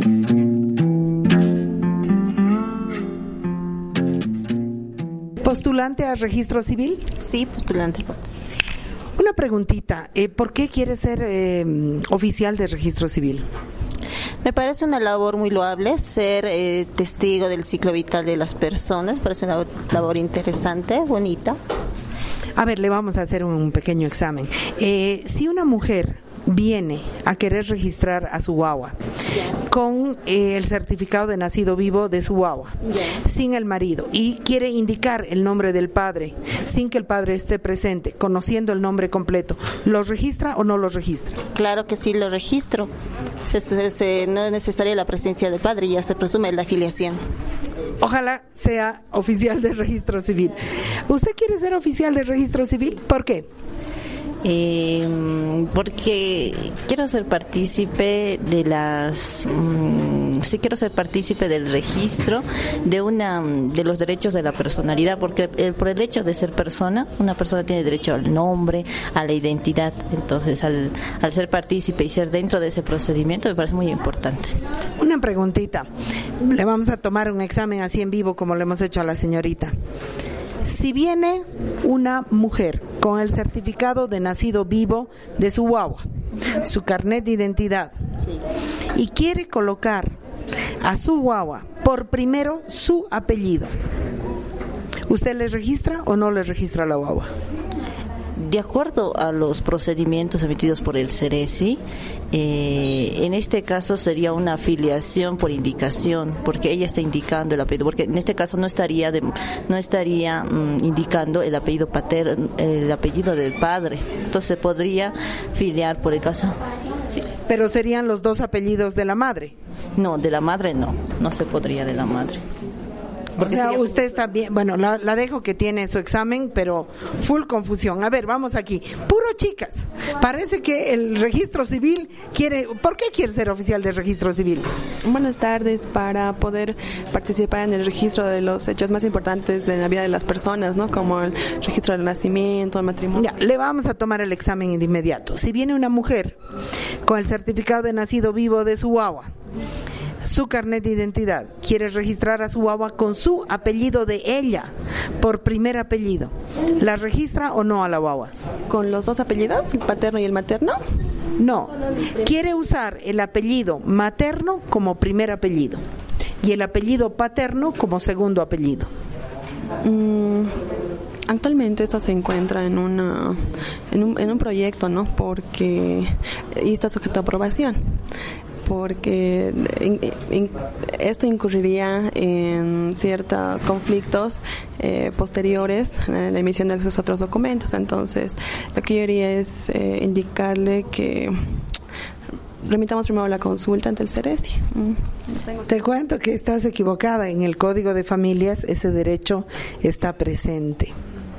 ¿Postulante a registro civil? Sí, postulante. Una preguntita, eh, ¿por qué quieres ser eh, oficial de registro civil? Me parece una labor muy loable, ser eh, testigo del ciclo vital de las personas, parece una labor interesante, bonita. A ver, le vamos a hacer un pequeño examen. Eh, si una mujer viene a querer registrar a su guagua yeah. con eh, el certificado de nacido vivo de su guagua, yeah. sin el marido, y quiere indicar el nombre del padre sin que el padre esté presente, conociendo el nombre completo, ¿lo registra o no lo registra? Claro que sí, lo registro. Se, se, se, no es necesaria la presencia del padre, ya se presume la afiliación. Ojalá sea oficial de registro civil. ¿Usted quiere ser oficial de registro civil? ¿Por qué? Eh, porque quiero ser partícipe de las um, sí quiero ser partícipe del registro de una de los derechos de la personalidad, porque el, por el hecho de ser persona, una persona tiene derecho al nombre, a la identidad. Entonces al, al ser partícipe y ser dentro de ese procedimiento me parece muy importante. Una preguntita, le vamos a tomar un examen así en vivo como le hemos hecho a la señorita. Si viene una mujer con el certificado de nacido vivo de su guagua, su carnet de identidad, sí. y quiere colocar a su guagua por primero su apellido, ¿usted le registra o no le registra a la guagua? De acuerdo a los procedimientos emitidos por el Ceresi, eh, en este caso sería una afiliación por indicación, porque ella está indicando el apellido, porque en este caso no estaría de, no estaría um, indicando el apellido paterno, el apellido del padre, entonces se podría filiar por el caso. Sí. Pero serían los dos apellidos de la madre. No, de la madre no, no se podría de la madre. O sea, usted está bien, bueno, la, la dejo que tiene su examen, pero full confusión. A ver, vamos aquí. Puro chicas. Parece que el registro civil quiere... ¿Por qué quiere ser oficial de registro civil? Buenas tardes, para poder participar en el registro de los hechos más importantes de la vida de las personas, ¿no? Como el registro del nacimiento, el matrimonio. Ya, le vamos a tomar el examen de inmediato. Si viene una mujer con el certificado de nacido vivo de su guagua, su carnet de identidad, quiere registrar a su guagua con su apellido de ella, por primer apellido, ¿la registra o no a la guagua? ¿Con los dos apellidos, el paterno y el materno? No, quiere usar el apellido materno como primer apellido y el apellido paterno como segundo apellido. Mm, actualmente esto se encuentra en una en un, en un proyecto, ¿no? Porque y está sujeto a aprobación. Porque in, in, esto incurriría en ciertos conflictos eh, posteriores en la emisión de esos otros documentos. Entonces, lo que yo haría es eh, indicarle que remitamos primero la consulta ante el Ceresi. Mm. Te cuento que estás equivocada. En el Código de Familias ese derecho está presente.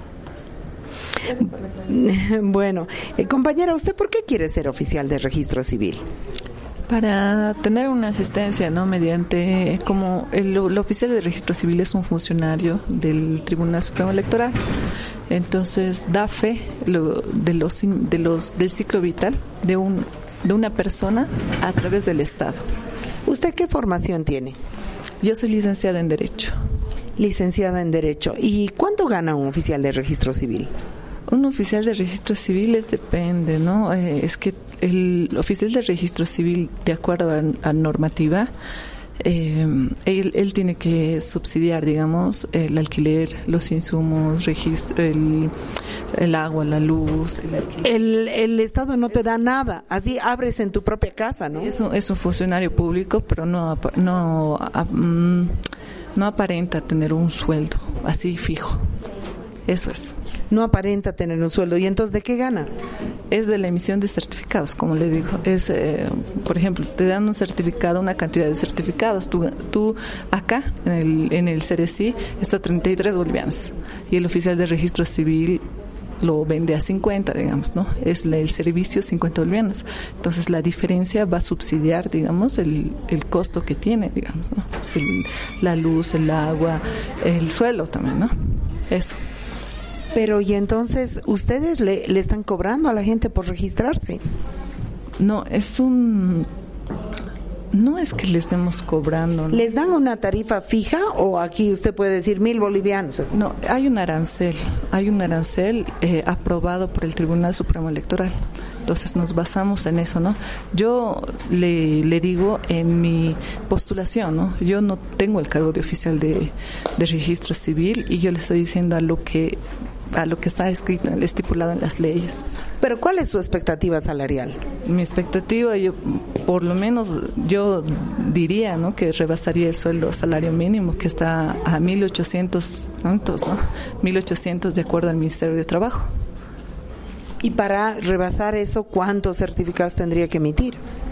Bueno, eh, compañera, ¿usted por qué quiere ser oficial de registro civil? Para tener una asistencia, ¿no? Mediante, como el, el oficial de registro civil es un funcionario del Tribunal Supremo Electoral, entonces da fe lo, de los de los del ciclo vital de un de una persona a través del Estado. ¿Usted qué formación tiene? Yo soy licenciada en Derecho. Licenciada en Derecho. ¿Y cuánto gana un oficial de registro civil? Un oficial de registro civil es depende, ¿no? Eh, es que el oficial de registro civil, de acuerdo a, a normativa, eh, él, él tiene que subsidiar, digamos, el alquiler, los insumos, registro, el, el agua, la luz. El, el, el Estado no te da nada, así abres en tu propia casa, ¿no? Es un, es un funcionario público, pero no, no, no aparenta tener un sueldo así fijo. Eso es. No aparenta tener un sueldo. ¿Y entonces de qué gana? Es de la emisión de certificados, como le digo. Es, eh, por ejemplo, te dan un certificado, una cantidad de certificados. Tú, tú acá, en el, en el Ceresi, está treinta y tres bolivianos. Y el oficial de registro civil lo vende a cincuenta, digamos, ¿no? Es la, el servicio cincuenta bolivianos. Entonces la diferencia va a subsidiar, digamos, el, el costo que tiene, digamos, ¿no? El, la luz, el agua, el suelo también, ¿no? Eso. Pero y entonces ustedes le, le están cobrando a la gente por registrarse. No, es un... No es que le estemos cobrando, ¿no? ¿Les dan una tarifa fija o aquí usted puede decir mil bolivianos? No, hay un arancel, hay un arancel eh, aprobado por el Tribunal Supremo Electoral. Entonces nos basamos en eso, ¿no? Yo le, le digo en mi postulación, ¿no? Yo no tengo el cargo de oficial de, de registro civil y yo le estoy diciendo a lo que a lo que está escrito, estipulado en las leyes. Pero ¿cuál es su expectativa salarial? Mi expectativa, yo por lo menos yo diría, ¿no? Que rebasaría el sueldo salario mínimo, que está a mil ochocientos, ¿cuántos, no? mil ochocientos de acuerdo al Ministerio de Trabajo. Y para rebasar eso, ¿cuántos certificados tendría que emitir?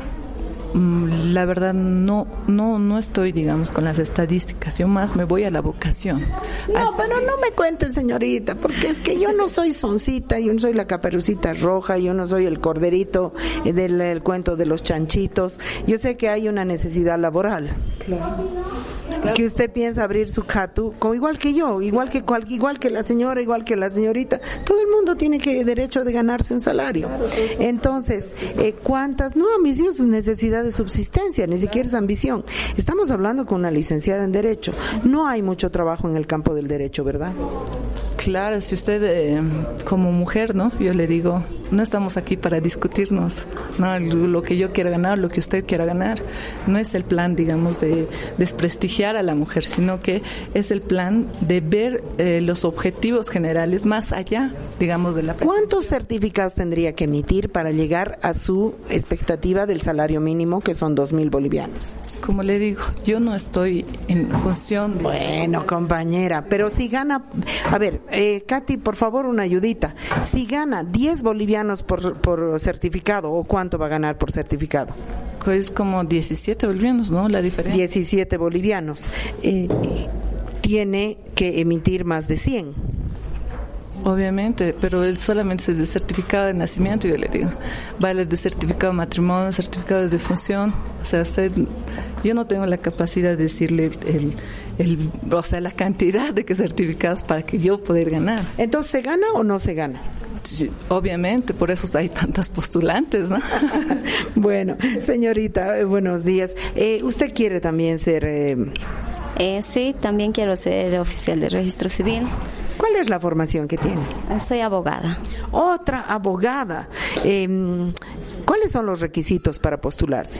La verdad no no no estoy, digamos, con las estadísticas. Yo más me voy a la vocación. No, pero no me cuente, señorita, porque es que yo no soy Soncita, yo no soy la Caperucita Roja, yo no soy el corderito del el cuento de los chanchitos. Yo sé que hay una necesidad laboral. Claro. Claro. Que usted piensa abrir su catu, como igual que yo, igual que cual, igual que la señora, igual que la señorita. Todo el mundo tiene que derecho de ganarse un salario. Entonces, eh, ¿cuántas? No, mis Dios, necesidad de subsistencia, ni siquiera es ambición. Estamos hablando con una licenciada en Derecho. No hay mucho trabajo en el campo del derecho, ¿verdad? Claro, si usted eh, como mujer, ¿no? Yo le digo, no estamos aquí para discutirnos, ¿no? Lo que yo quiera ganar, lo que usted quiera ganar. No es el plan, digamos, de desprestigiar a la mujer, sino que es el plan de ver eh, los objetivos generales más allá, digamos, de la... ¿Cuántos certificados tendría que emitir para llegar a su expectativa del salario mínimo, que son dos mil bolivianos? Como le digo, yo no estoy en función de... Bueno, compañera, pero si gana... A ver, eh, Katy, por favor, una ayudita. Si gana diez bolivianos por, por certificado, ¿o cuánto va a ganar por certificado? Es como diecisiete bolivianos, ¿no? La diferencia. diecisiete bolivianos. Eh, tiene que emitir más de cien. Obviamente, pero él solamente es de certificado de nacimiento, yo le digo. Vale de certificado de matrimonio, certificado de defunción. O sea, usted, yo no tengo la capacidad de decirle el, el, o sea, la cantidad de que certificados para que yo poder ganar. Entonces, ¿se gana o no se gana? Sí, obviamente, por eso hay tantas postulantes, ¿no? Bueno, señorita, eh, buenos días. Eh, ¿Usted quiere también ser...? Eh... Eh, sí, también quiero ser oficial de registro civil. ¿Cuál es la formación que tiene? Soy abogada. Otra abogada. Eh, ¿Cuáles son los requisitos para postularse?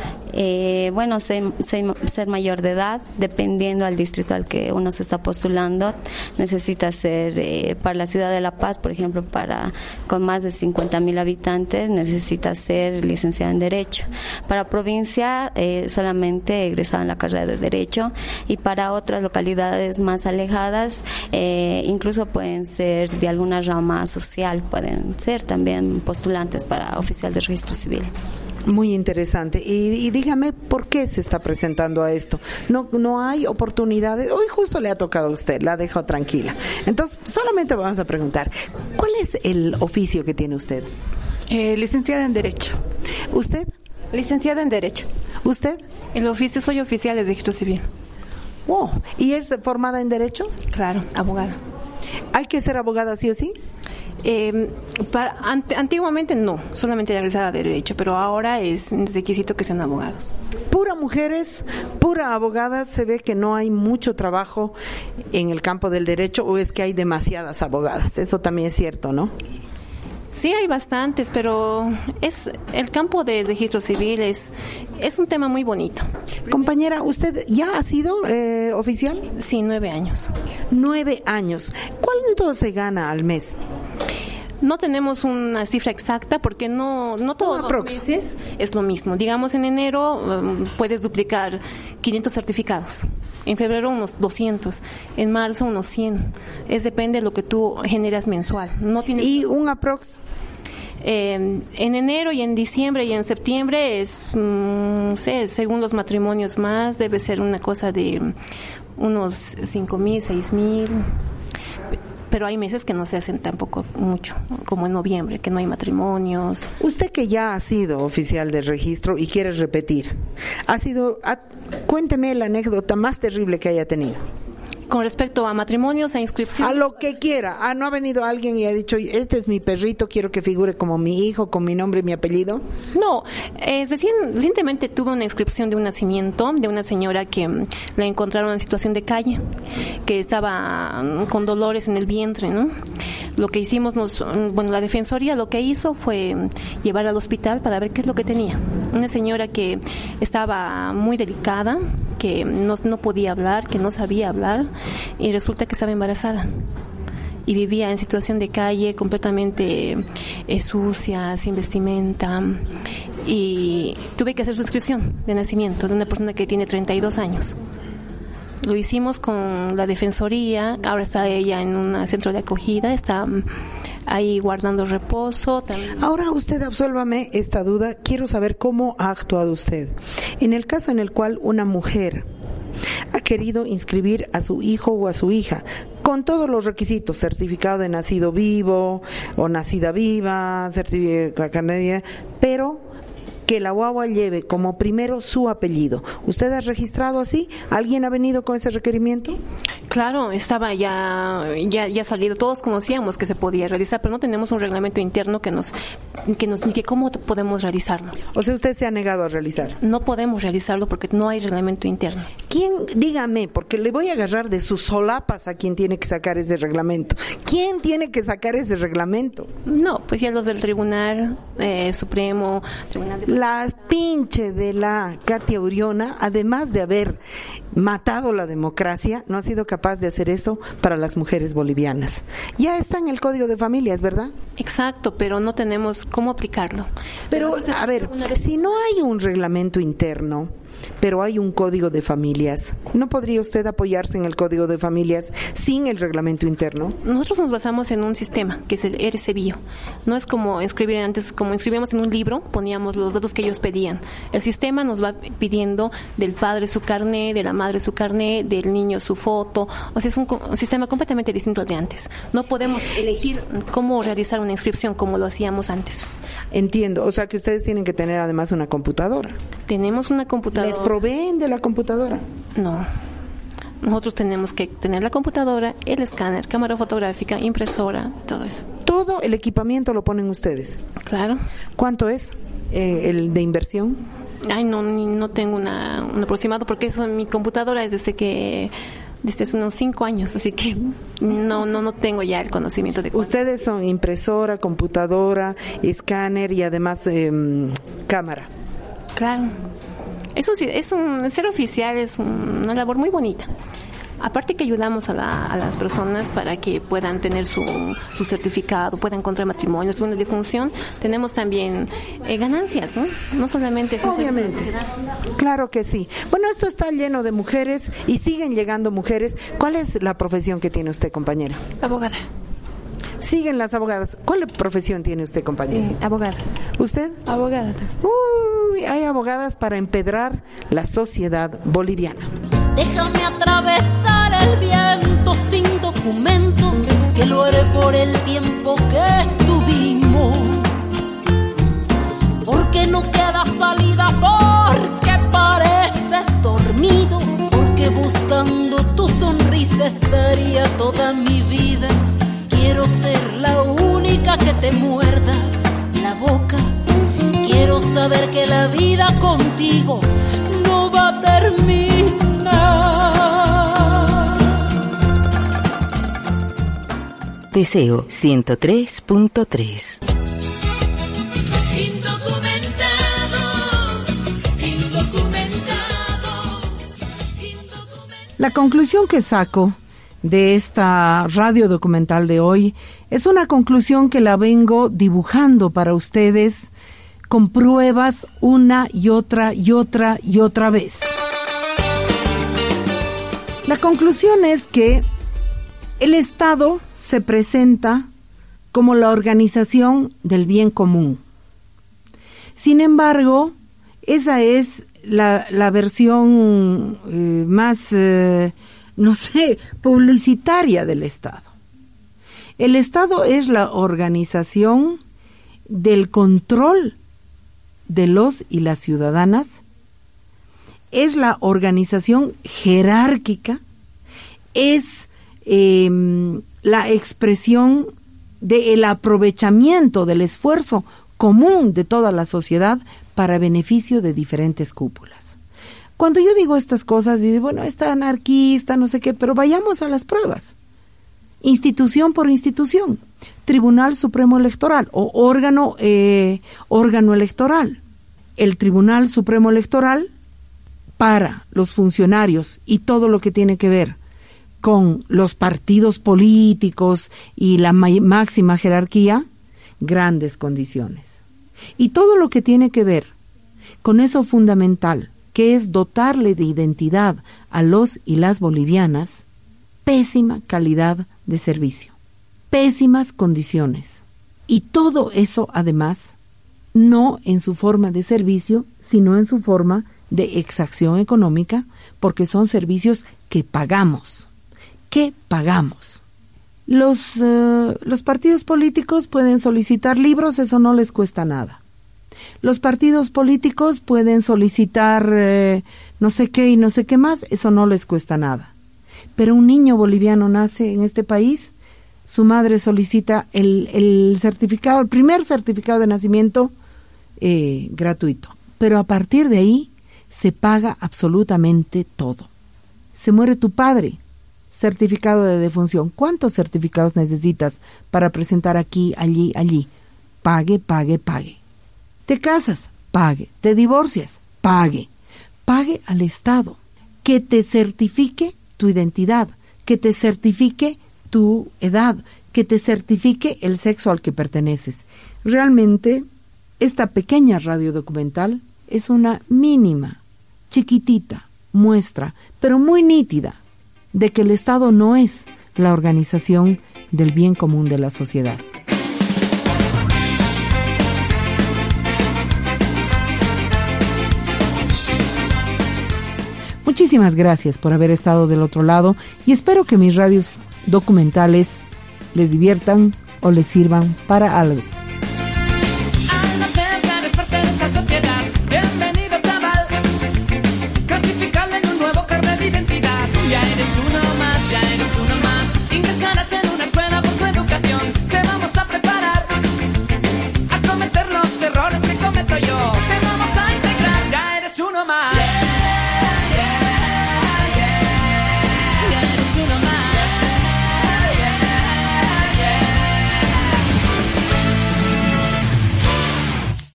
Eh, bueno, ser, ser, ser mayor de edad, dependiendo al distrito al que uno se está postulando, necesita ser eh, para la ciudad de La Paz, por ejemplo, para con más de cincuenta mil habitantes, necesita ser licenciado en Derecho. Para provincia, eh, solamente egresado en la carrera de Derecho, y para otras localidades más alejadas, eh, incluso pueden ser de alguna rama social, pueden ser también postulantes para oficial de registro civil. Muy interesante. Y, y dígame, ¿por qué se está presentando a esto? No, no hay oportunidades. Hoy justo le ha tocado a usted, la dejo tranquila. Entonces, solamente vamos a preguntar, ¿cuál es el oficio que tiene usted? Eh, licenciada en Derecho. ¿Usted? Licenciada en Derecho. ¿Usted? El oficio, soy oficial de registro civil. Wow. ¿Y es formada en Derecho? Claro, abogada. ¿Hay que ser abogada sí o sí? Eh, para, ant, antiguamente no, solamente egresada de Derecho, pero ahora es un requisito que sean abogados. Pura mujeres, pura abogadas, se ve que no hay mucho trabajo en el campo del derecho, o es que hay demasiadas abogadas. Eso también es cierto, ¿no? Sí, hay bastantes, pero es el campo de registro civil es, es un tema muy bonito. Compañera, ¿usted ya ha sido eh, oficial? Sí, nueve años. Nueve años. ¿Cuánto se gana al mes? No tenemos una cifra exacta porque no, no todos los meses es lo mismo. Digamos, en enero um, puedes duplicar quinientos certificados. En febrero unos doscientos, en marzo unos cien. Es depende de lo que tú generas mensual. No tienes... ¿Y un aprox? Eh, en enero y en diciembre y en septiembre es, mm, no sé, según los matrimonios más, debe ser una cosa de unos cinco mil, seis mil. Pero hay meses que no se hacen tampoco mucho, como en noviembre, que no hay matrimonios. Usted que ya ha sido oficial de registro y quiere repetir, ha sido, ha, cuénteme la anécdota más terrible que haya tenido. Con respecto a matrimonios, a inscripción. A lo que quiera. Ah, ¿no ha venido alguien y ha dicho, este es mi perrito, quiero que figure como mi hijo, con mi nombre y mi apellido? No, eh, recién, recientemente tuve una inscripción de un nacimiento de una señora que um, la encontraron en situación de calle, que estaba um, con dolores en el vientre, ¿no? Lo que hicimos, nos, um, bueno, la defensoría lo que hizo fue um, llevarla al hospital para ver qué es lo que tenía. Una señora que estaba muy delicada, que no, no podía hablar, que no sabía hablar, y resulta que estaba embarazada y vivía en situación de calle, completamente eh, sucia, sin vestimenta, y tuve que hacer su inscripción de nacimiento de una persona que tiene treinta y dos años. Lo hicimos con la defensoría, ahora está ella en un centro de acogida, está ahí guardando reposo. También. Ahora usted absuélvame esta duda, quiero saber cómo ha actuado usted. En el caso en el cual una mujer ha querido inscribir a su hijo o a su hija con todos los requisitos, certificado de nacido vivo o nacida viva, certificado canadiense, pero que la guagua lleve como primero su apellido. ¿Usted ha registrado así? ¿Alguien ha venido con ese requerimiento? Claro, estaba ya, ya, ya salido. Todos conocíamos que se podía realizar, pero no tenemos un reglamento interno que nos, que nos indique cómo podemos realizarlo. O sea, usted se ha negado a realizar. No podemos realizarlo porque no hay reglamento interno. ¿Quién, dígame, porque le voy a agarrar de sus solapas a quien tiene que sacar ese reglamento? ¿Quién tiene que sacar ese reglamento? No, pues ya los del Tribunal eh, Supremo, Tribunal de... La pinche de la Katia Uriona, además de haber matado la democracia, no ha sido capaz de hacer eso para las mujeres bolivianas. Ya está en el Código de Familias, ¿verdad? Exacto, pero no tenemos cómo aplicarlo. Pero, a ver, si no hay un reglamento interno, pero hay un código de familias. ¿No podría usted apoyarse en el código de familias sin el reglamento interno? Nosotros nos basamos en un sistema que es el R C Bio. No es como escribir antes, como escribíamos en un libro, poníamos los datos que ellos pedían. El sistema nos va pidiendo del padre su carné, de la madre su carné, del niño su foto. O sea, es un, un sistema completamente distinto al de antes. No podemos elegir cómo realizar una inscripción como lo hacíamos antes. Entiendo. O sea, que ustedes tienen que tener además una computadora. Tenemos una computadora. ¿Les proveen de la computadora? No. Nosotros tenemos que tener la computadora, el escáner, cámara fotográfica, impresora, todo eso. ¿Todo el equipamiento lo ponen ustedes? Claro. ¿Cuánto es eh, el de inversión? Ay, no, ni, no tengo una, un aproximado porque eso mi computadora es desde que desde hace unos cinco años, así que no no no tengo ya el conocimiento de cuánto. Ustedes son impresora, computadora, escáner y además eh, cámara. Claro. Eso sí, es un ser oficial, es un, una labor muy bonita. Aparte que ayudamos a, la, a las personas para que puedan tener su, su certificado, puedan encontrar matrimonios, su de función, tenemos también eh, ganancias, ¿no? No solamente es obviamente. Claro que sí. Bueno, esto está lleno de mujeres y siguen llegando mujeres. ¿Cuál es la profesión que tiene usted, compañera? Abogada. Siguen las abogadas. ¿Cuál profesión tiene usted, compañera? Eh, abogada. ¿Usted? Abogada. Uy, hay abogadas para empedrar la sociedad boliviana. Déjame atravesar el viento sin documentos, que lo haré por el tiempo que estuvimos. Porque no queda salida, porque pareces dormido, porque buscando tu sonrisa estaría toda mi vida. Quiero ser la única que te muerda la boca. Quiero saber que la vida contigo no va a terminar. Deseo ciento tres punto tres. La conclusión que saco de esta radio documental de hoy es una conclusión que la vengo dibujando para ustedes con pruebas una y otra y otra y otra vez. La conclusión es que el Estado se presenta como la organización del bien común. Sin embargo, esa es la, la versión eh, más, eh, no sé, publicitaria del Estado. El Estado es la organización del control de los y las ciudadanas, es la organización jerárquica, es eh, la expresión del aprovechamiento del esfuerzo común de toda la sociedad para beneficio de diferentes cúpulas. Cuando yo digo estas cosas, dice, bueno, está anarquista, no sé qué, pero vayamos a las pruebas. Institución por institución, Tribunal Supremo Electoral o órgano, eh, órgano electoral. El Tribunal Supremo Electoral, para los funcionarios y todo lo que tiene que ver con los partidos políticos y la ma- máxima jerarquía, grandes condiciones. Y todo lo que tiene que ver con eso fundamental, que es dotarle de identidad a los y las bolivianas, pésima calidad de servicio, pésimas condiciones. Y todo eso, además, no en su forma de servicio, sino en su forma de exacción económica, porque son servicios que pagamos. ¿Qué pagamos? Los, uh, los partidos políticos pueden solicitar libros, eso no les cuesta nada. Los partidos políticos pueden solicitar eh, no sé qué y no sé qué más, eso no les cuesta nada. Pero un niño boliviano nace en este país, su madre solicita el, el certificado, el primer certificado de nacimiento eh, gratuito. Pero a partir de ahí se paga absolutamente todo. Se muere tu padre, certificado de defunción. ¿Cuántos certificados necesitas para presentar aquí, allí, allí? Pague, pague, pague. Te casas, pague. Te divorcias, pague. Pague al Estado, que te certifique tu identidad, que te certifique tu edad, que te certifique el sexo al que perteneces. Realmente, esta pequeña radio documental es una mínima chiquitita muestra, pero muy nítida, de que el Estado no es la organización del bien común de la sociedad. Muchísimas gracias por haber estado del otro lado y espero que mis radios documentales les diviertan o les sirvan para algo.